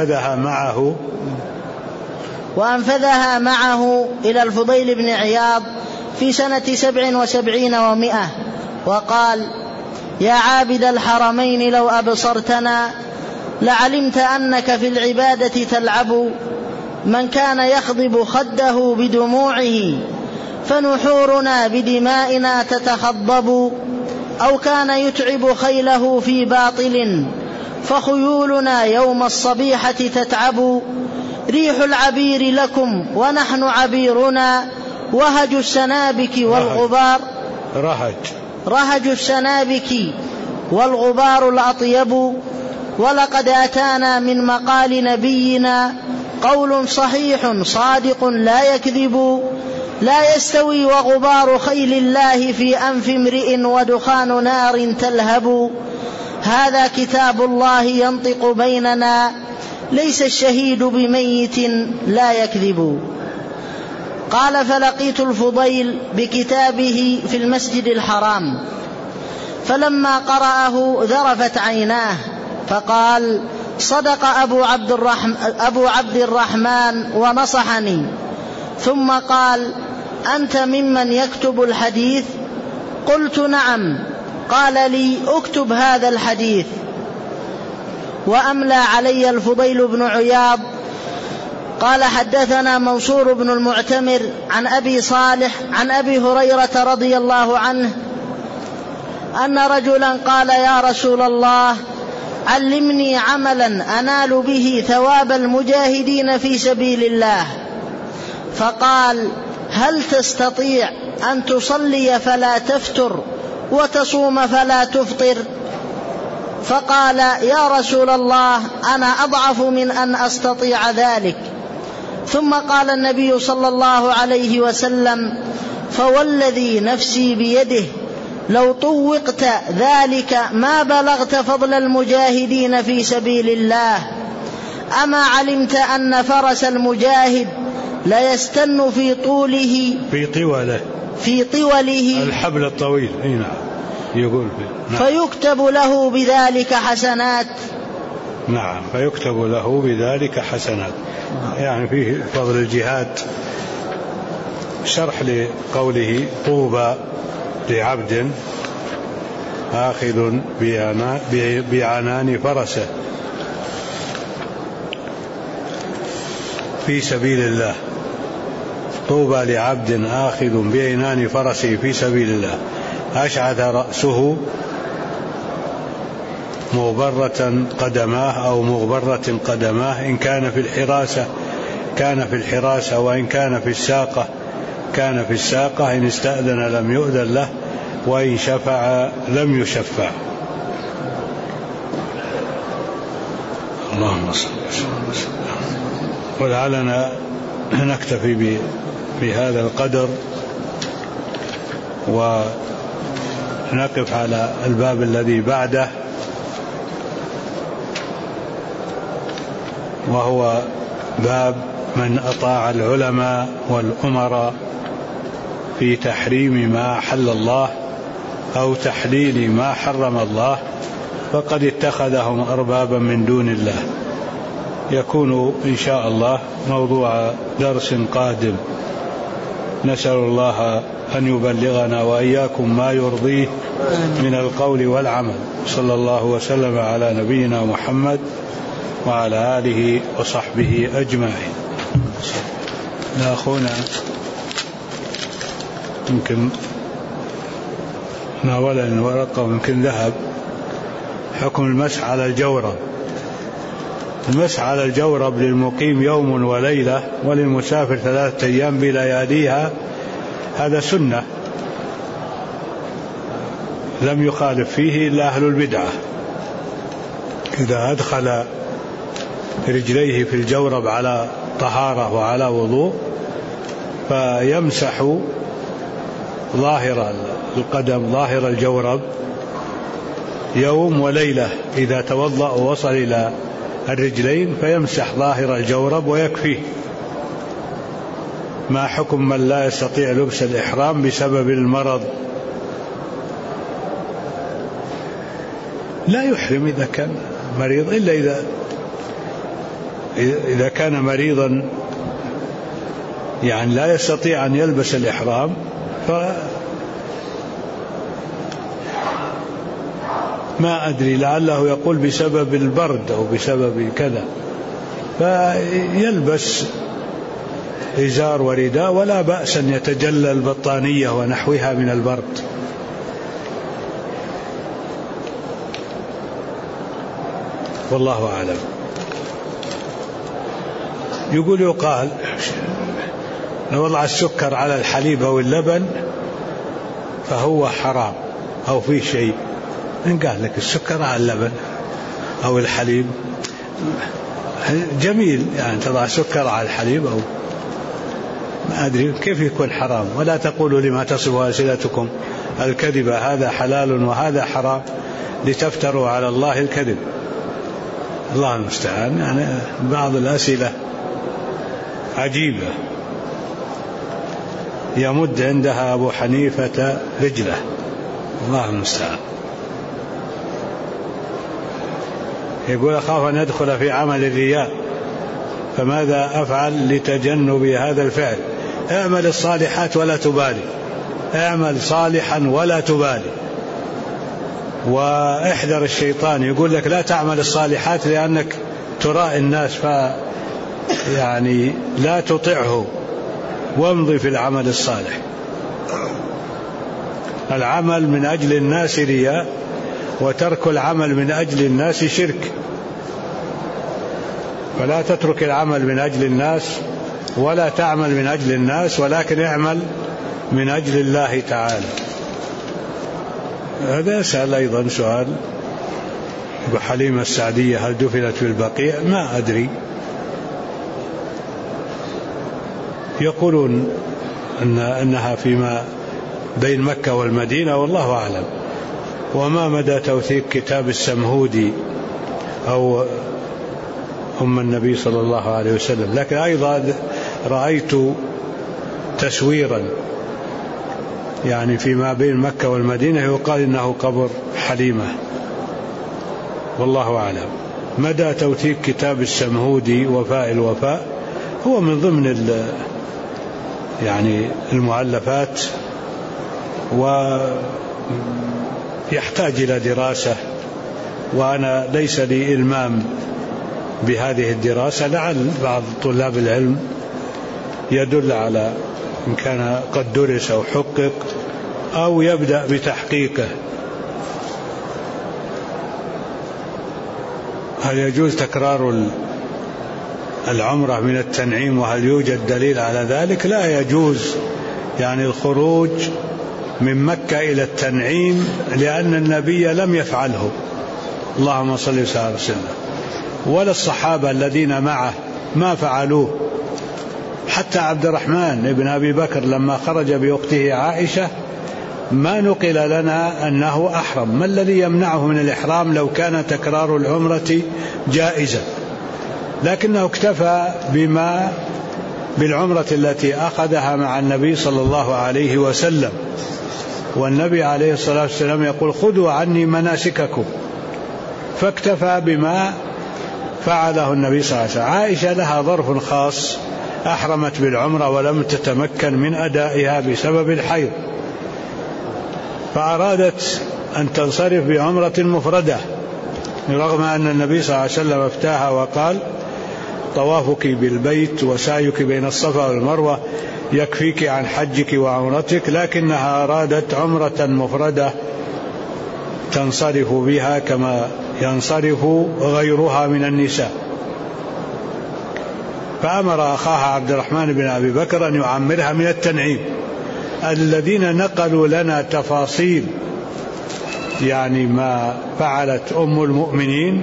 وأنفذها معه إلى الفضيل بن عياض في سنة 77 و100، وقال: يا عابد الحرمين لو أبصرتنا لعلمت أنك في العبادة تلعب، من كان يخضب خده بدموعه فنحورنا بدمائنا تتخضب، أو كان يتعب خيله في باطل فخيولنا يوم الصبيحة تتعب، ريح العبير لكم ونحن عبيرنا، وهج السنابك والغبار رهج السنابك والغبار الأطيب، ولقد أتانا من مقال نبينا قول صحيح صادق لا يكذب، لا يستوي وغبار خيل الله في أنف امرئ ودخان نار تلهب، هذا كتاب الله ينطق بيننا، ليس الشهيد بميت لا يكذب. قال فلقيت الفضيل بكتابه في المسجد الحرام، فلما قرأه ذرفت عيناه، فقال صدق أبو عبد الرحمن ونصحني، ثم قال أنت ممن يكتب الحديث؟ قلت نعم. قال لي اكتب هذا الحديث. وأملى علي الفضيل بن عياض قال حدثنا منصور بن المعتمر عن أبي صالح عن أبي هريرة رضي الله عنه أن رجلا قال يا رسول الله علمني عملا أنال به ثواب المجاهدين في سبيل الله. فقال هل تستطيع أن تصلي فلا تفتر وتصوم فلا تفطر؟ فقال يا رسول الله أنا أضعف من أن أستطيع ذلك. ثم قال النبي صلى الله عليه وسلم فوالذي نفسي بيده لو طوقت ذلك ما بلغت فضل المجاهدين في سبيل الله. أما علمت أن فرس المجاهد ليستن في طوله في طوله الحبل الطويل يقول فيكتب له بذلك حسنات. نعم، فيكتب له بذلك حسنات، يعني فيه فضل الجهاد. شرح لقوله طوبى لعبد آخذ بعنان فرسه في سبيل الله. طوبى لعبد آخذ بعنان فرسه في سبيل الله، أشعث رأسه مغبرة قدماه أو مغبرة قدماه، إن كان في الحراسة كان في الحراسة، وإن كان في الساقة كان في الساقة، إن استأذن لم يؤذن له، وإن شفع لم يشفع. اللهم صل وسلم. ولعلنا نكتفي بهذا القدر ونقف على الباب الذي بعده، وهو باب من أطاع العلماء والأمراء في تحريم ما حل الله أو تحليل ما حرم الله فقد اتخذهم أربابا من دون الله. يكون إن شاء الله موضوع درس قادم. نسأل الله أن يبلغنا وإياكم ما يرضيه من القول والعمل. صلى الله وسلم على نبينا محمد وعلى آله وصحبه أجمعين. أخونا يمكن ناولا الورقة ويمكن ذهب. حكم المسح على الجورب. المسح على الجورب للمقيم يوم وليلة، وللمسافر 3 أيام بلياليها، هذا سنة لم يخالف فيه إلا أهل البدعة. إذا أدخل رجليه في الجورب على طهارة وعلى وضوء فيمسح ظاهر القدم ظاهر الجورب يوم وليلة. إذا توضأ ووصل إلى الرجلين فيمسح ظاهر الجورب ويكفيه. ما حكم من لا يستطيع لبس الإحرام بسبب المرض؟ لا يحرم إذا كان مريض، إلا إذا كان مريضا يعني لا يستطيع أن يلبس الإحرام ما أدري، لعله يقول بسبب البرد أو بسبب كذا، فيلبس إزار ورداء ولا بأس أن يتجلى البطانية ونحوها من البرد. والله أعلم. يقال لو وضع السكر على الحليب أو اللبن فهو حرام أو فيه شيء. إن قال لك السكر على اللبن أو الحليب جميل، يعني تضع سكر على الحليب أو ما أدري كيف يكون حرام. ولا تقولوا لما تصف ألسنتكم الكذب هذا حلال وهذا حرام لتفتروا على الله الكذب. الله المستعان. يعني بعض الأسئلة عجيبة يمد عندها أبو حنيفة رجله. الله المستعان. يقول أخاف أن يدخل في عمل الرياء فماذا أفعل لتجنب هذا الفعل؟ اعمل الصالحات ولا تبالي، اعمل صالحا ولا تبالي. واحذر الشيطان يقول لك لا تعمل الصالحات لأنك تراء الناس، يعني لا تطعه وامضي في العمل الصالح. العمل من أجل الناس رياء، وترك العمل من أجل الناس شرك. فلا تترك العمل من أجل الناس ولا تعمل من أجل الناس، ولكن اعمل من أجل الله تعالى. هذا سأل أيضا سؤال أبو حليمة السعدية هل دفنت في البقيع؟ ما أدري، يقولون أنها فيما بين مكة والمدينة والله أعلم. وما مدى توثيق كتاب السمهودي أو أم النبي صلى الله عليه وسلم. لكن أيضا رأيت تسويرا يعني فيما بين مكة والمدينة يقال إنه قبر حليمة، والله أعلم. مدى توثيق كتاب السمهودي وفاء الوفاء هو من ضمن يعني المؤلفات، ويحتاج إلى دراسة، وأنا ليس لي إلمام بهذه الدراسة. لعل بعض طلاب العلم يدل على إن كان قد درس أو حقق أو يبدأ بتحقيقه. هل يجوز تكرار العمرة من التنعيم، وهل يوجد دليل على ذلك؟ لا يجوز يعني الخروج من مكة إلى التنعيم، لأن النبي لم يفعله اللهم صل وسلم، ولا الصحابة الذين معه ما فعلوه. حتى عبد الرحمن بن أبي بكر لما خرج بأخته عائشة ما نقل لنا أنه أحرم. ما الذي يمنعه من الإحرام لو كان تكرار العمرة جائزة؟ لكنه اكتفى بالعمرة التي أخذها مع النبي صلى الله عليه وسلم، والنبي عليه الصلاة والسلام يقول خذوا عني مناسككم، فاكتفى بما فعله النبي صلى الله عليه وسلم. عائشة لها ظرف خاص، أحرمت بالعمرة ولم تتمكن من أدائها بسبب الحيض، فأرادت أن تنصرف بعمرة مفردة، رغم أن النبي صلى الله عليه وسلم افتاها وقال طوافك بالبيت وسعيك بين الصفا والمروة يكفيك عن حجك وعمرتك، لكنها أرادت عمرة مفردة تنصرف بها كما ينصرف غيرها من النساء. فأمر أخاها عبد الرحمن بن أبي بكر أن يعمرها من التنعيم. الذين نقلوا لنا تفاصيل يعني ما فعلت أم المؤمنين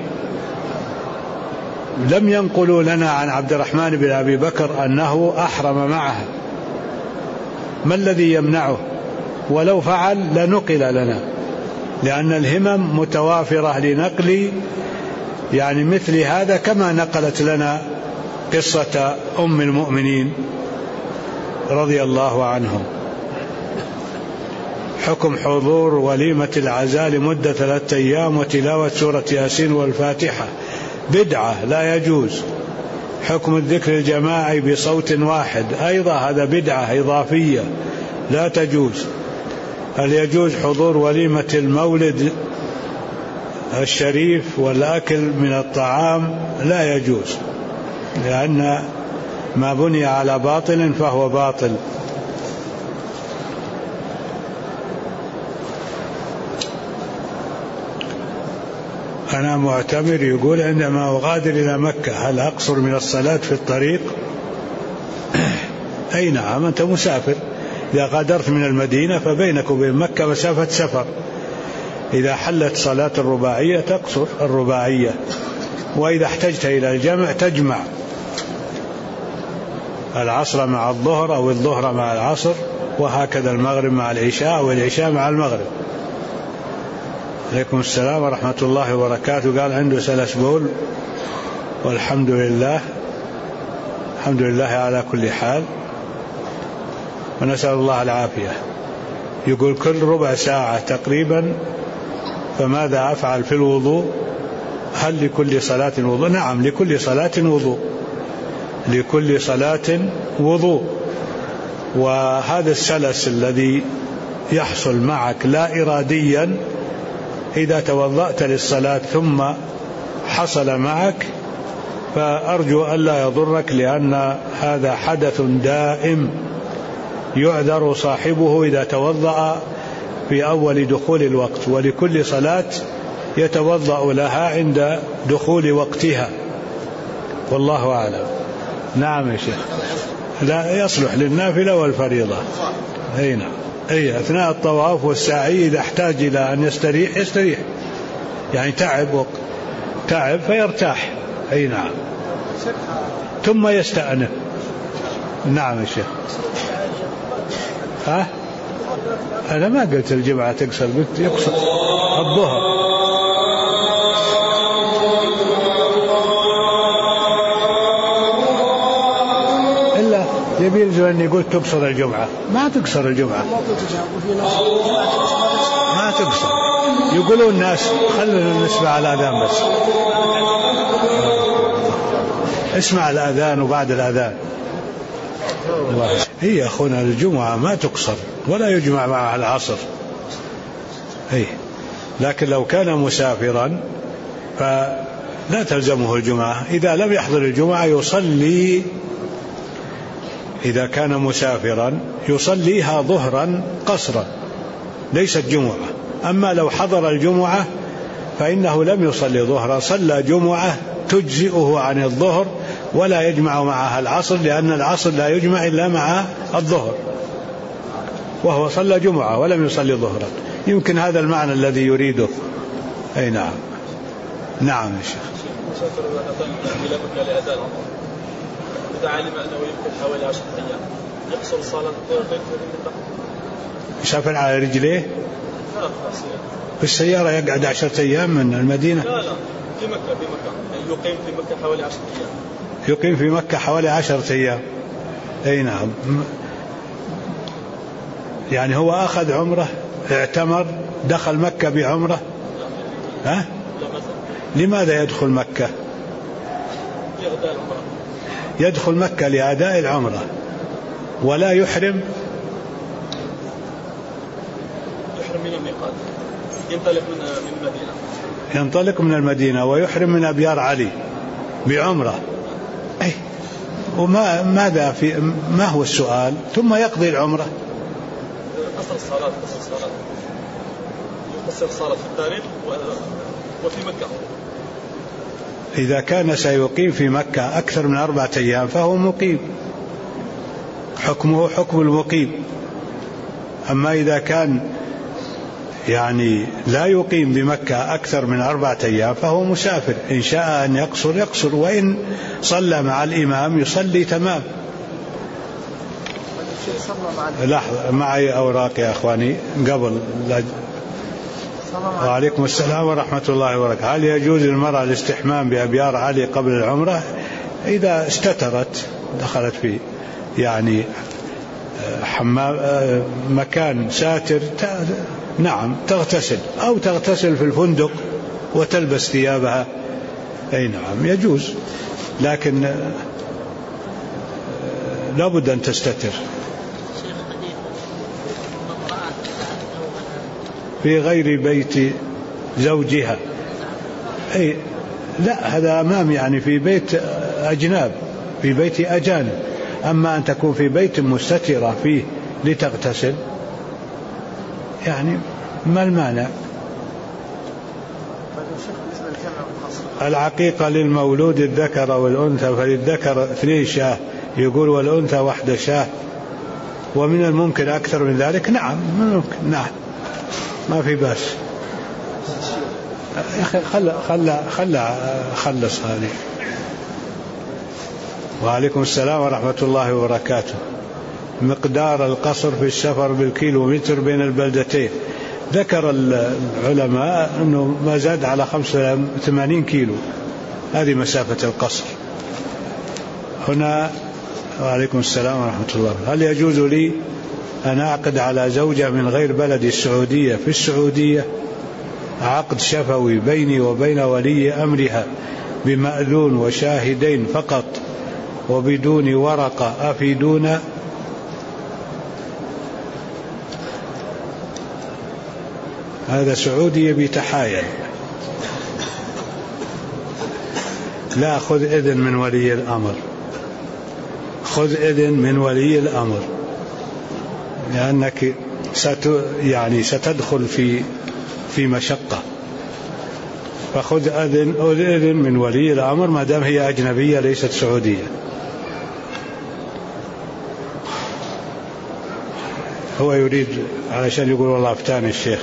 لم ينقلوا لنا عن عبد الرحمن بن أبي بكر أنه أحرم معها. ما الذي يمنعه؟ ولو فعل لنقل لنا، لأن الهمم متوافرة لنقل يعني مثل هذا، كما نقلت لنا قصة أم المؤمنين رضي الله عنهم. حكم حضور وليمة العزاء لمدة 3 أيام وتلاوة سورة ياسين والفاتحة بدعة لا يجوز. حكم الذكر الجماعي بصوت واحد أيضا هذا بدعة إضافية لا تجوز. هل يجوز حضور وليمة المولد الشريف والأكل من الطعام؟ لا يجوز، لأن ما بني على باطل فهو باطل. أنا معتمر يقول عندما أغادر إلى مكة هل أقصر من الصلاة في الطريق؟ أي نعم، أنت مسافر، إذا غادرت من المدينة فبينك وبين مكة مسافة سفر، إذا حلت صلاة الرباعية تقصر الرباعية، وإذا احتجت إلى الجمع تجمع العصر مع الظهر أو الظهر مع العصر، وهكذا المغرب مع العشاء والعشاء مع المغرب. عليكم السلام ورحمة الله وبركاته. قال عنده سلس بول والحمد لله، الحمد لله على كل حال، ونسأل الله العافية. يقول كل ربع ساعة تقريبا، فماذا أفعل في الوضوء؟ هل لكل صلاة وضوء؟ نعم، لكل صلاة وضوء، لكل صلاة وضوء. وهذا السلس الذي يحصل معك لا إراديا، إذا توضأت للصلاة ثم حصل معك فأرجو ألا يضرك، لأن هذا حدث دائم يعذر صاحبه إذا توضأ في أول دخول الوقت، ولكل صلاة يتوضأ لها عند دخول وقتها، والله أعلم. نعم يا شيخ، لا يصلح للنافلة والفريضة. أي نعم، أي أثناء الطواف والسعي إذا احتاج إلى أن يستريح يستريح، يعني تعب فيرتاح. أي نعم، ثم يستأنف. نعم يا شيخ. أنا ما قلت الجمعة تقصر، قلت يقصر الظهر. إلا يبيل أن يقول تقصر الجمعة، ما تقصر الجمعة، ما تقصر. يقولون الناس خلنا نسمع الأذان بس، اسمع الأذان وبعد الأذان. هي أخونا الجمعة ما تقصر ولا يجمع معها العصر. هي لكن لو كان مسافرا فلا تلزمه الجمعة، إذا لم يحضر الجمعة يصلي، إذا كان مسافرا يصليها ظهرا قصرا ليست جمعة. أما لو حضر الجمعة فإنه لم يصلي ظهرا، صلى جمعة تجزئه عن الظهر ولا يجمع معها العصر، لأن العصر لا يجمع إلا مع الظهر، وهو صلى جمعة ولم يصلي ظهرا. يمكن هذا المعنى الذي يريده. أي نعم. نعم يا شيخ. إذا علم أنه يمكن حوالي 10 أيام يقصر الصلاة يسافر على رجليه في السيارة، يقعد 10 أيام من المدينة؟ لا في مكة يعني يقيم في مكة حوالي 10 أيام. يقيم في مكة حوالي 10 أيام. أي نعم، يعني هو أخذ عمره، اعتمر، دخل مكة بعمره. لماذا يدخل مكة؟ يدخل مكة لأداء العمرة ولا يحرم من الميقات، ينطلق من المدينة، ينطلق من المدينة ويحرم من أبيار علي بعمرة. أي وما ماذا في ما هو السؤال؟ ثم يقضي العمرة. قصر الصلاة يقصر الصلاة في الطريق وفي مكة. إذا كان سيقيم في مكة أكثر من 4 أيام فهو مقيم، حكمه حكم المقيم. أما إذا كان يعني لا يقيم بمكة أكثر من 4 أيام فهو مسافر، إن شاء أن يقصر يقصر، وإن صلى مع الإمام يصلي تمام. لحظة، معي أوراق يا أخواني قبل. وعليكم السلام ورحمة الله وبركاته. هل يجوز للمرأة الاستحمام بأبيار علي قبل العمرة؟ إذا استترت دخلت في يعني حمام مكان ساتر نعم تغتسل، أو تغتسل في الفندق وتلبس ثيابها. أي نعم يجوز، لكن لابد أن تستتر. في غير بيت زوجها، أي لا، هذا أمام يعني في بيت أجناب، في بيت أجانب. أما أن تكون في بيت مستترة فيه لتغتسل، يعني ما المانع؟ العقيقة للمولود الذكر والأنثى، فللذكر 2 شاة يقول والأنثى 1 شاة، ومن الممكن أكثر من ذلك. نعم ممكن، نعم ما في بأس. يا أخي خلص هذه. وعليكم السلام ورحمة الله وبركاته. مقدار القصر في السفر بالكيلومتر بين البلدتين، ذكر العلماء أنه ما زاد على 85 كيلو، هذه مسافة القصر هنا. وعليكم السلام ورحمة الله. هل يجوز لي أن أعقد على زوجة من غير بلد السعودية في السعودية عقد شفوي بيني وبين ولي أمرها بمأذون وشاهدين فقط وبدون ورقة؟ أفيدونا. هذا سعودي يبي تحايل. لا، خذ إذن من ولي الأمر، خذ إذن من ولي الأمر، لأنك ستدخل في مشقة. فخذ إذن من ولي الأمر ما دام هي أجنبية ليست سعودية. هو يريد علشان يقول والله أفتاني الشيخ.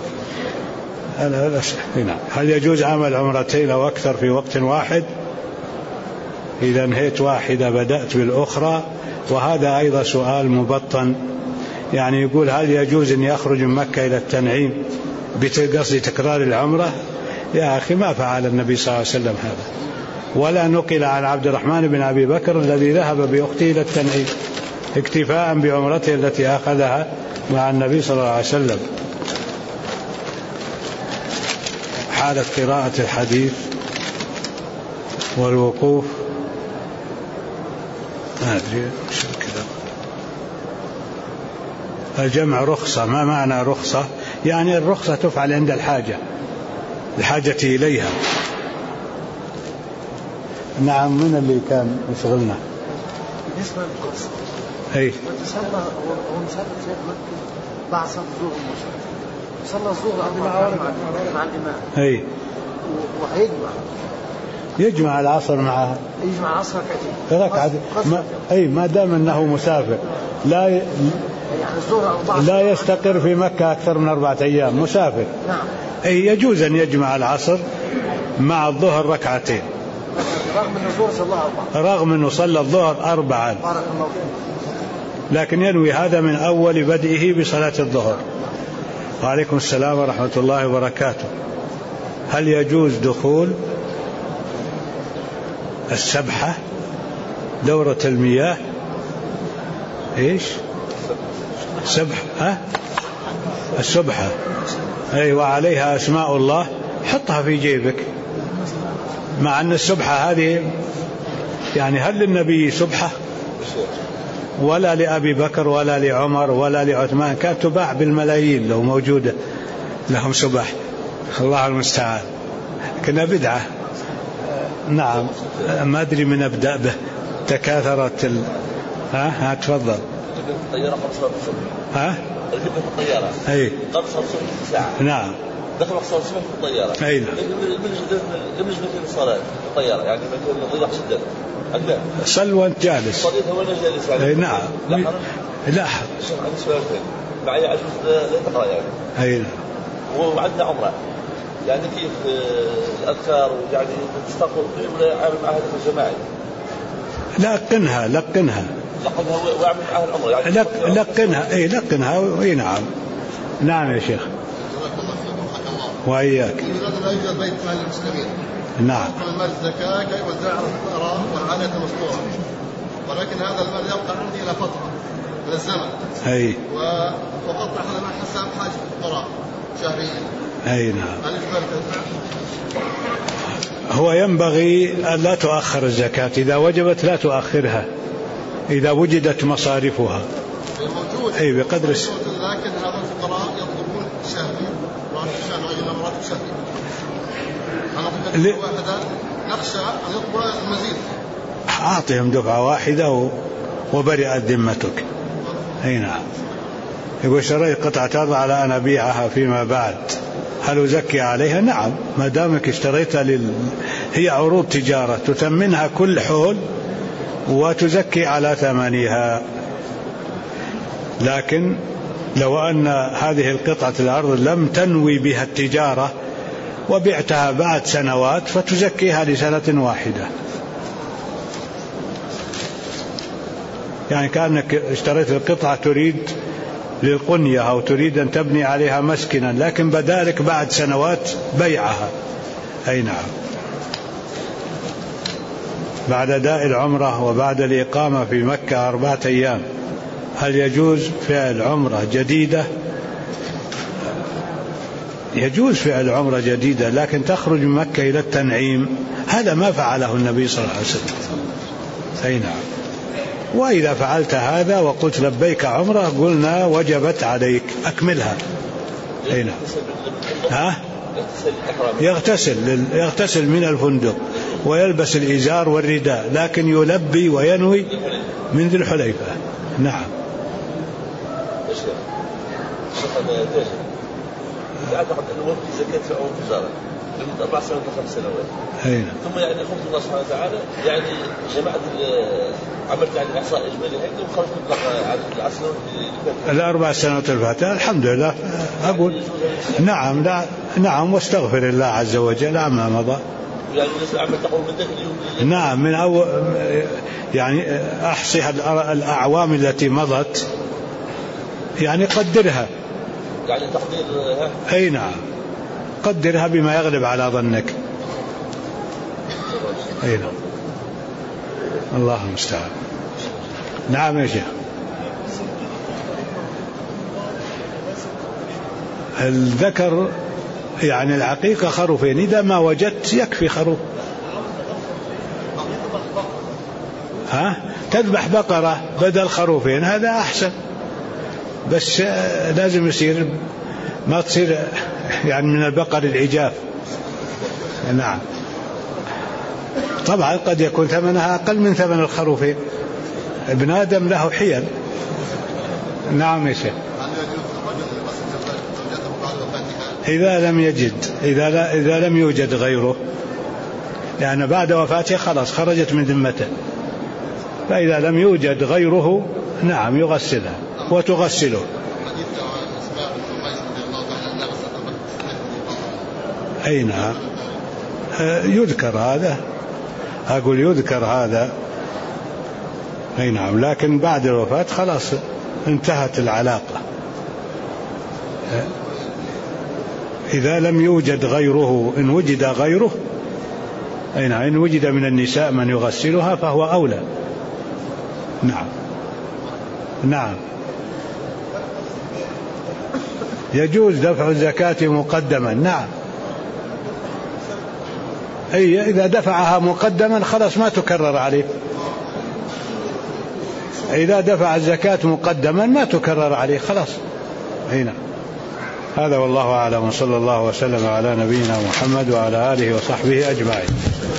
هل يجوز عمل عمرتين أو أكثر في وقت واحد؟ إذا انهيت واحدة بدأت بالأخرى. وهذا أيضا سؤال مبطن، يعني يقول هل يجوز أن يخرج من مكة إلى التنعيم بقصد تكرار العمرة؟ يا أخي ما فعل النبي صلى الله عليه وسلم هذا، ولا نقل عن عبد الرحمن بن أبي بكر الذي ذهب بأخته إلى التنعيم اكتفاء بعمرته التي أخذها مع النبي صلى الله عليه وسلم. حالة قراءة الحديث والوقوف ما أدري شو كذا. الجمع رخصة، ما معنى رخصة؟ يعني الرخصة تفعل عند الحاجة إليها. نعم. من اللي كان يشغلنا؟ بالنسبة للقصر أي هو مسافر بعد صلاة الظهر صلى الظهر مع الإمام. أي يجمع العصر معها، يجمع العصر ركعتين. ما دام أنه مسافر لا يستقر في مكة أكثر من 4 أيام، مسافر. نعم. أي يجوز أن يجمع العصر مع الظهر ركعتين رغم أنه صلى الظهر 4، لكن ينوي هذا من أول بدئه بصلاة الظهر. وعليكم السلام ورحمة الله وبركاته. هل يجوز دخول السبحة دورة المياه؟ إيش سبحة؟ السبحة. أي وعليها أسماء الله، حطها في جيبك. مع أن السبحة هذه يعني هل للنبي سبحة ولا لأبي بكر ولا لعمر ولا لعثمان؟ كانت تباع بالملايين لو موجودة لهم سبح. الله المستعان. كنا بدعة. نعم. ما أدري من أبدأ به، تكاثرت تفضل. الطيارة قبل صلاة الصبح. ركبت في الطيارة. أي. قبل صلاة الصبح ساعة. نعم. دخل وقت صلاة الصبح في الطيارة. أي. لم يجلس في الصلاة في الطيارة، يعني ما يكون ضيق شدة. صل وأنت جالس. صليت وأنا جالس يعني. أي نعم. لا حرج. عندي سؤالين. معي عجوز لا تقرأ يعني. أي. وعندنا عمرة. يعني كيف الأذكار يعني تستقر ولا عامل معها الجماعي؟ لقنها ويعمل معها العمرة يعني. لقنها. أي لقنها. أي نعم. نعم يا شيخ. وإياك. لا يوجد بيت مال المسلمين. نعم. المال الزكاة كي يوزع على الفقراء والعانية المسطورة، ولكن هذا المال يبقى عندي إلى فترة من الزمن. أي. وقد أخذ مع حساب حاجة الفقراء شهريا. أي نعم. هو ينبغي أن لا تؤخر الزكاة، إذا وجبت لا تؤخرها إذا وجدت مصارفها. أي بقدر لكن هذا الفقراء يطلبون شهري وعشان غير مرات شهري. واحدة نخشى أن يطلب المزيد. أعطهم دفعة واحدة وبرئت ذمتك. أي نعم. يقول اشتريت قطعة أرض على أن أبيعها فيما بعد، هل أزكي عليها؟ نعم، ما دامك اشتريتها هي عروض تجارة تثمنها كل حول وتزكي على ثمنها. لكن لو أن هذه القطعة الأرض لم تنوي بها التجارة وبعتها بعد سنوات فتزكيها لسنة واحدة. يعني كأنك اشتريت القطعة تريد للقنية أو تريد أن تبني عليها مسكنا، لكن بدالك بعد سنوات بيعها. أي نعم. بعد أداء العمرة وبعد الإقامة في مكة 4 أيام، هل يجوز فعل عمرة جديدة؟ يجوز فعل عمرة جديدة، لكن تخرج من مكة إلى التنعيم، هذا ما فعله النبي صلى الله عليه وسلم. أي نعم. وإذا فعلت هذا وقلت لبيك عمرة قلنا وجبت عليك، أكملها. أي نعم. يغتسل من الفندق ويلبس الإزار والرداء، لكن يلبي وينوي من ذي الحليفة. نعم. لمدة 4 سنوات و5 سنوات. ثم يعني خفت الله سبحانه وتعالى يعني جماعة عملت يعني إحصاء إجمالي هيك وخرجت على 10 سنوات. 4 سنوات الفاتحة الحمد لله. أقول نعم. لا نعم، واستغفر الله عز وجل عما مضى. يعني عمل تقوم بالدخل. نعم، من أول يعني أحصي الأعوام التي مضت، يعني قدرها. يعني تقدير. أي نعم، قدرها بما يغلب على ظنك. أي نعم. الله المستعان. نعم يا شيخ. الذكر يعني العقيقة خروفين، إذا ما وجدت يكفي خروف. تذبح بقرة بدل خروفين، هذا أحسن، بس لازم يصير ما تصير يعني من البقر العجاف. نعم. طبعا قد يكون ثمنها أقل من ثمن الخروفين، ابن آدم له حيل. نعم يا شيخ. إذا لم يوجد غيره، يعني بعد وفاته خلاص خرجت من ذمته، فإذا لم يوجد غيره نعم يغسلها وتغسله. أي نعم، يذكر هذا، أقول يذكر هذا. أي نعم، لكن بعد الوفاة خلاص انتهت العلاقة. إذا لم يوجد غيره، إن وجد غيره، أي نعم، إن وجد من النساء من يغسلها فهو أولى. نعم. نعم. يجوز دفع الزكاة مقدما. نعم. أي إذا دفعها مقدما خلاص ما تكرر عليه. إذا دفع الزكاة مقدما ما تكرر عليه خلاص. هنا هذا والله أعلم، وصلى الله وسلم على نبينا محمد وعلى آله وصحبه أجمعين.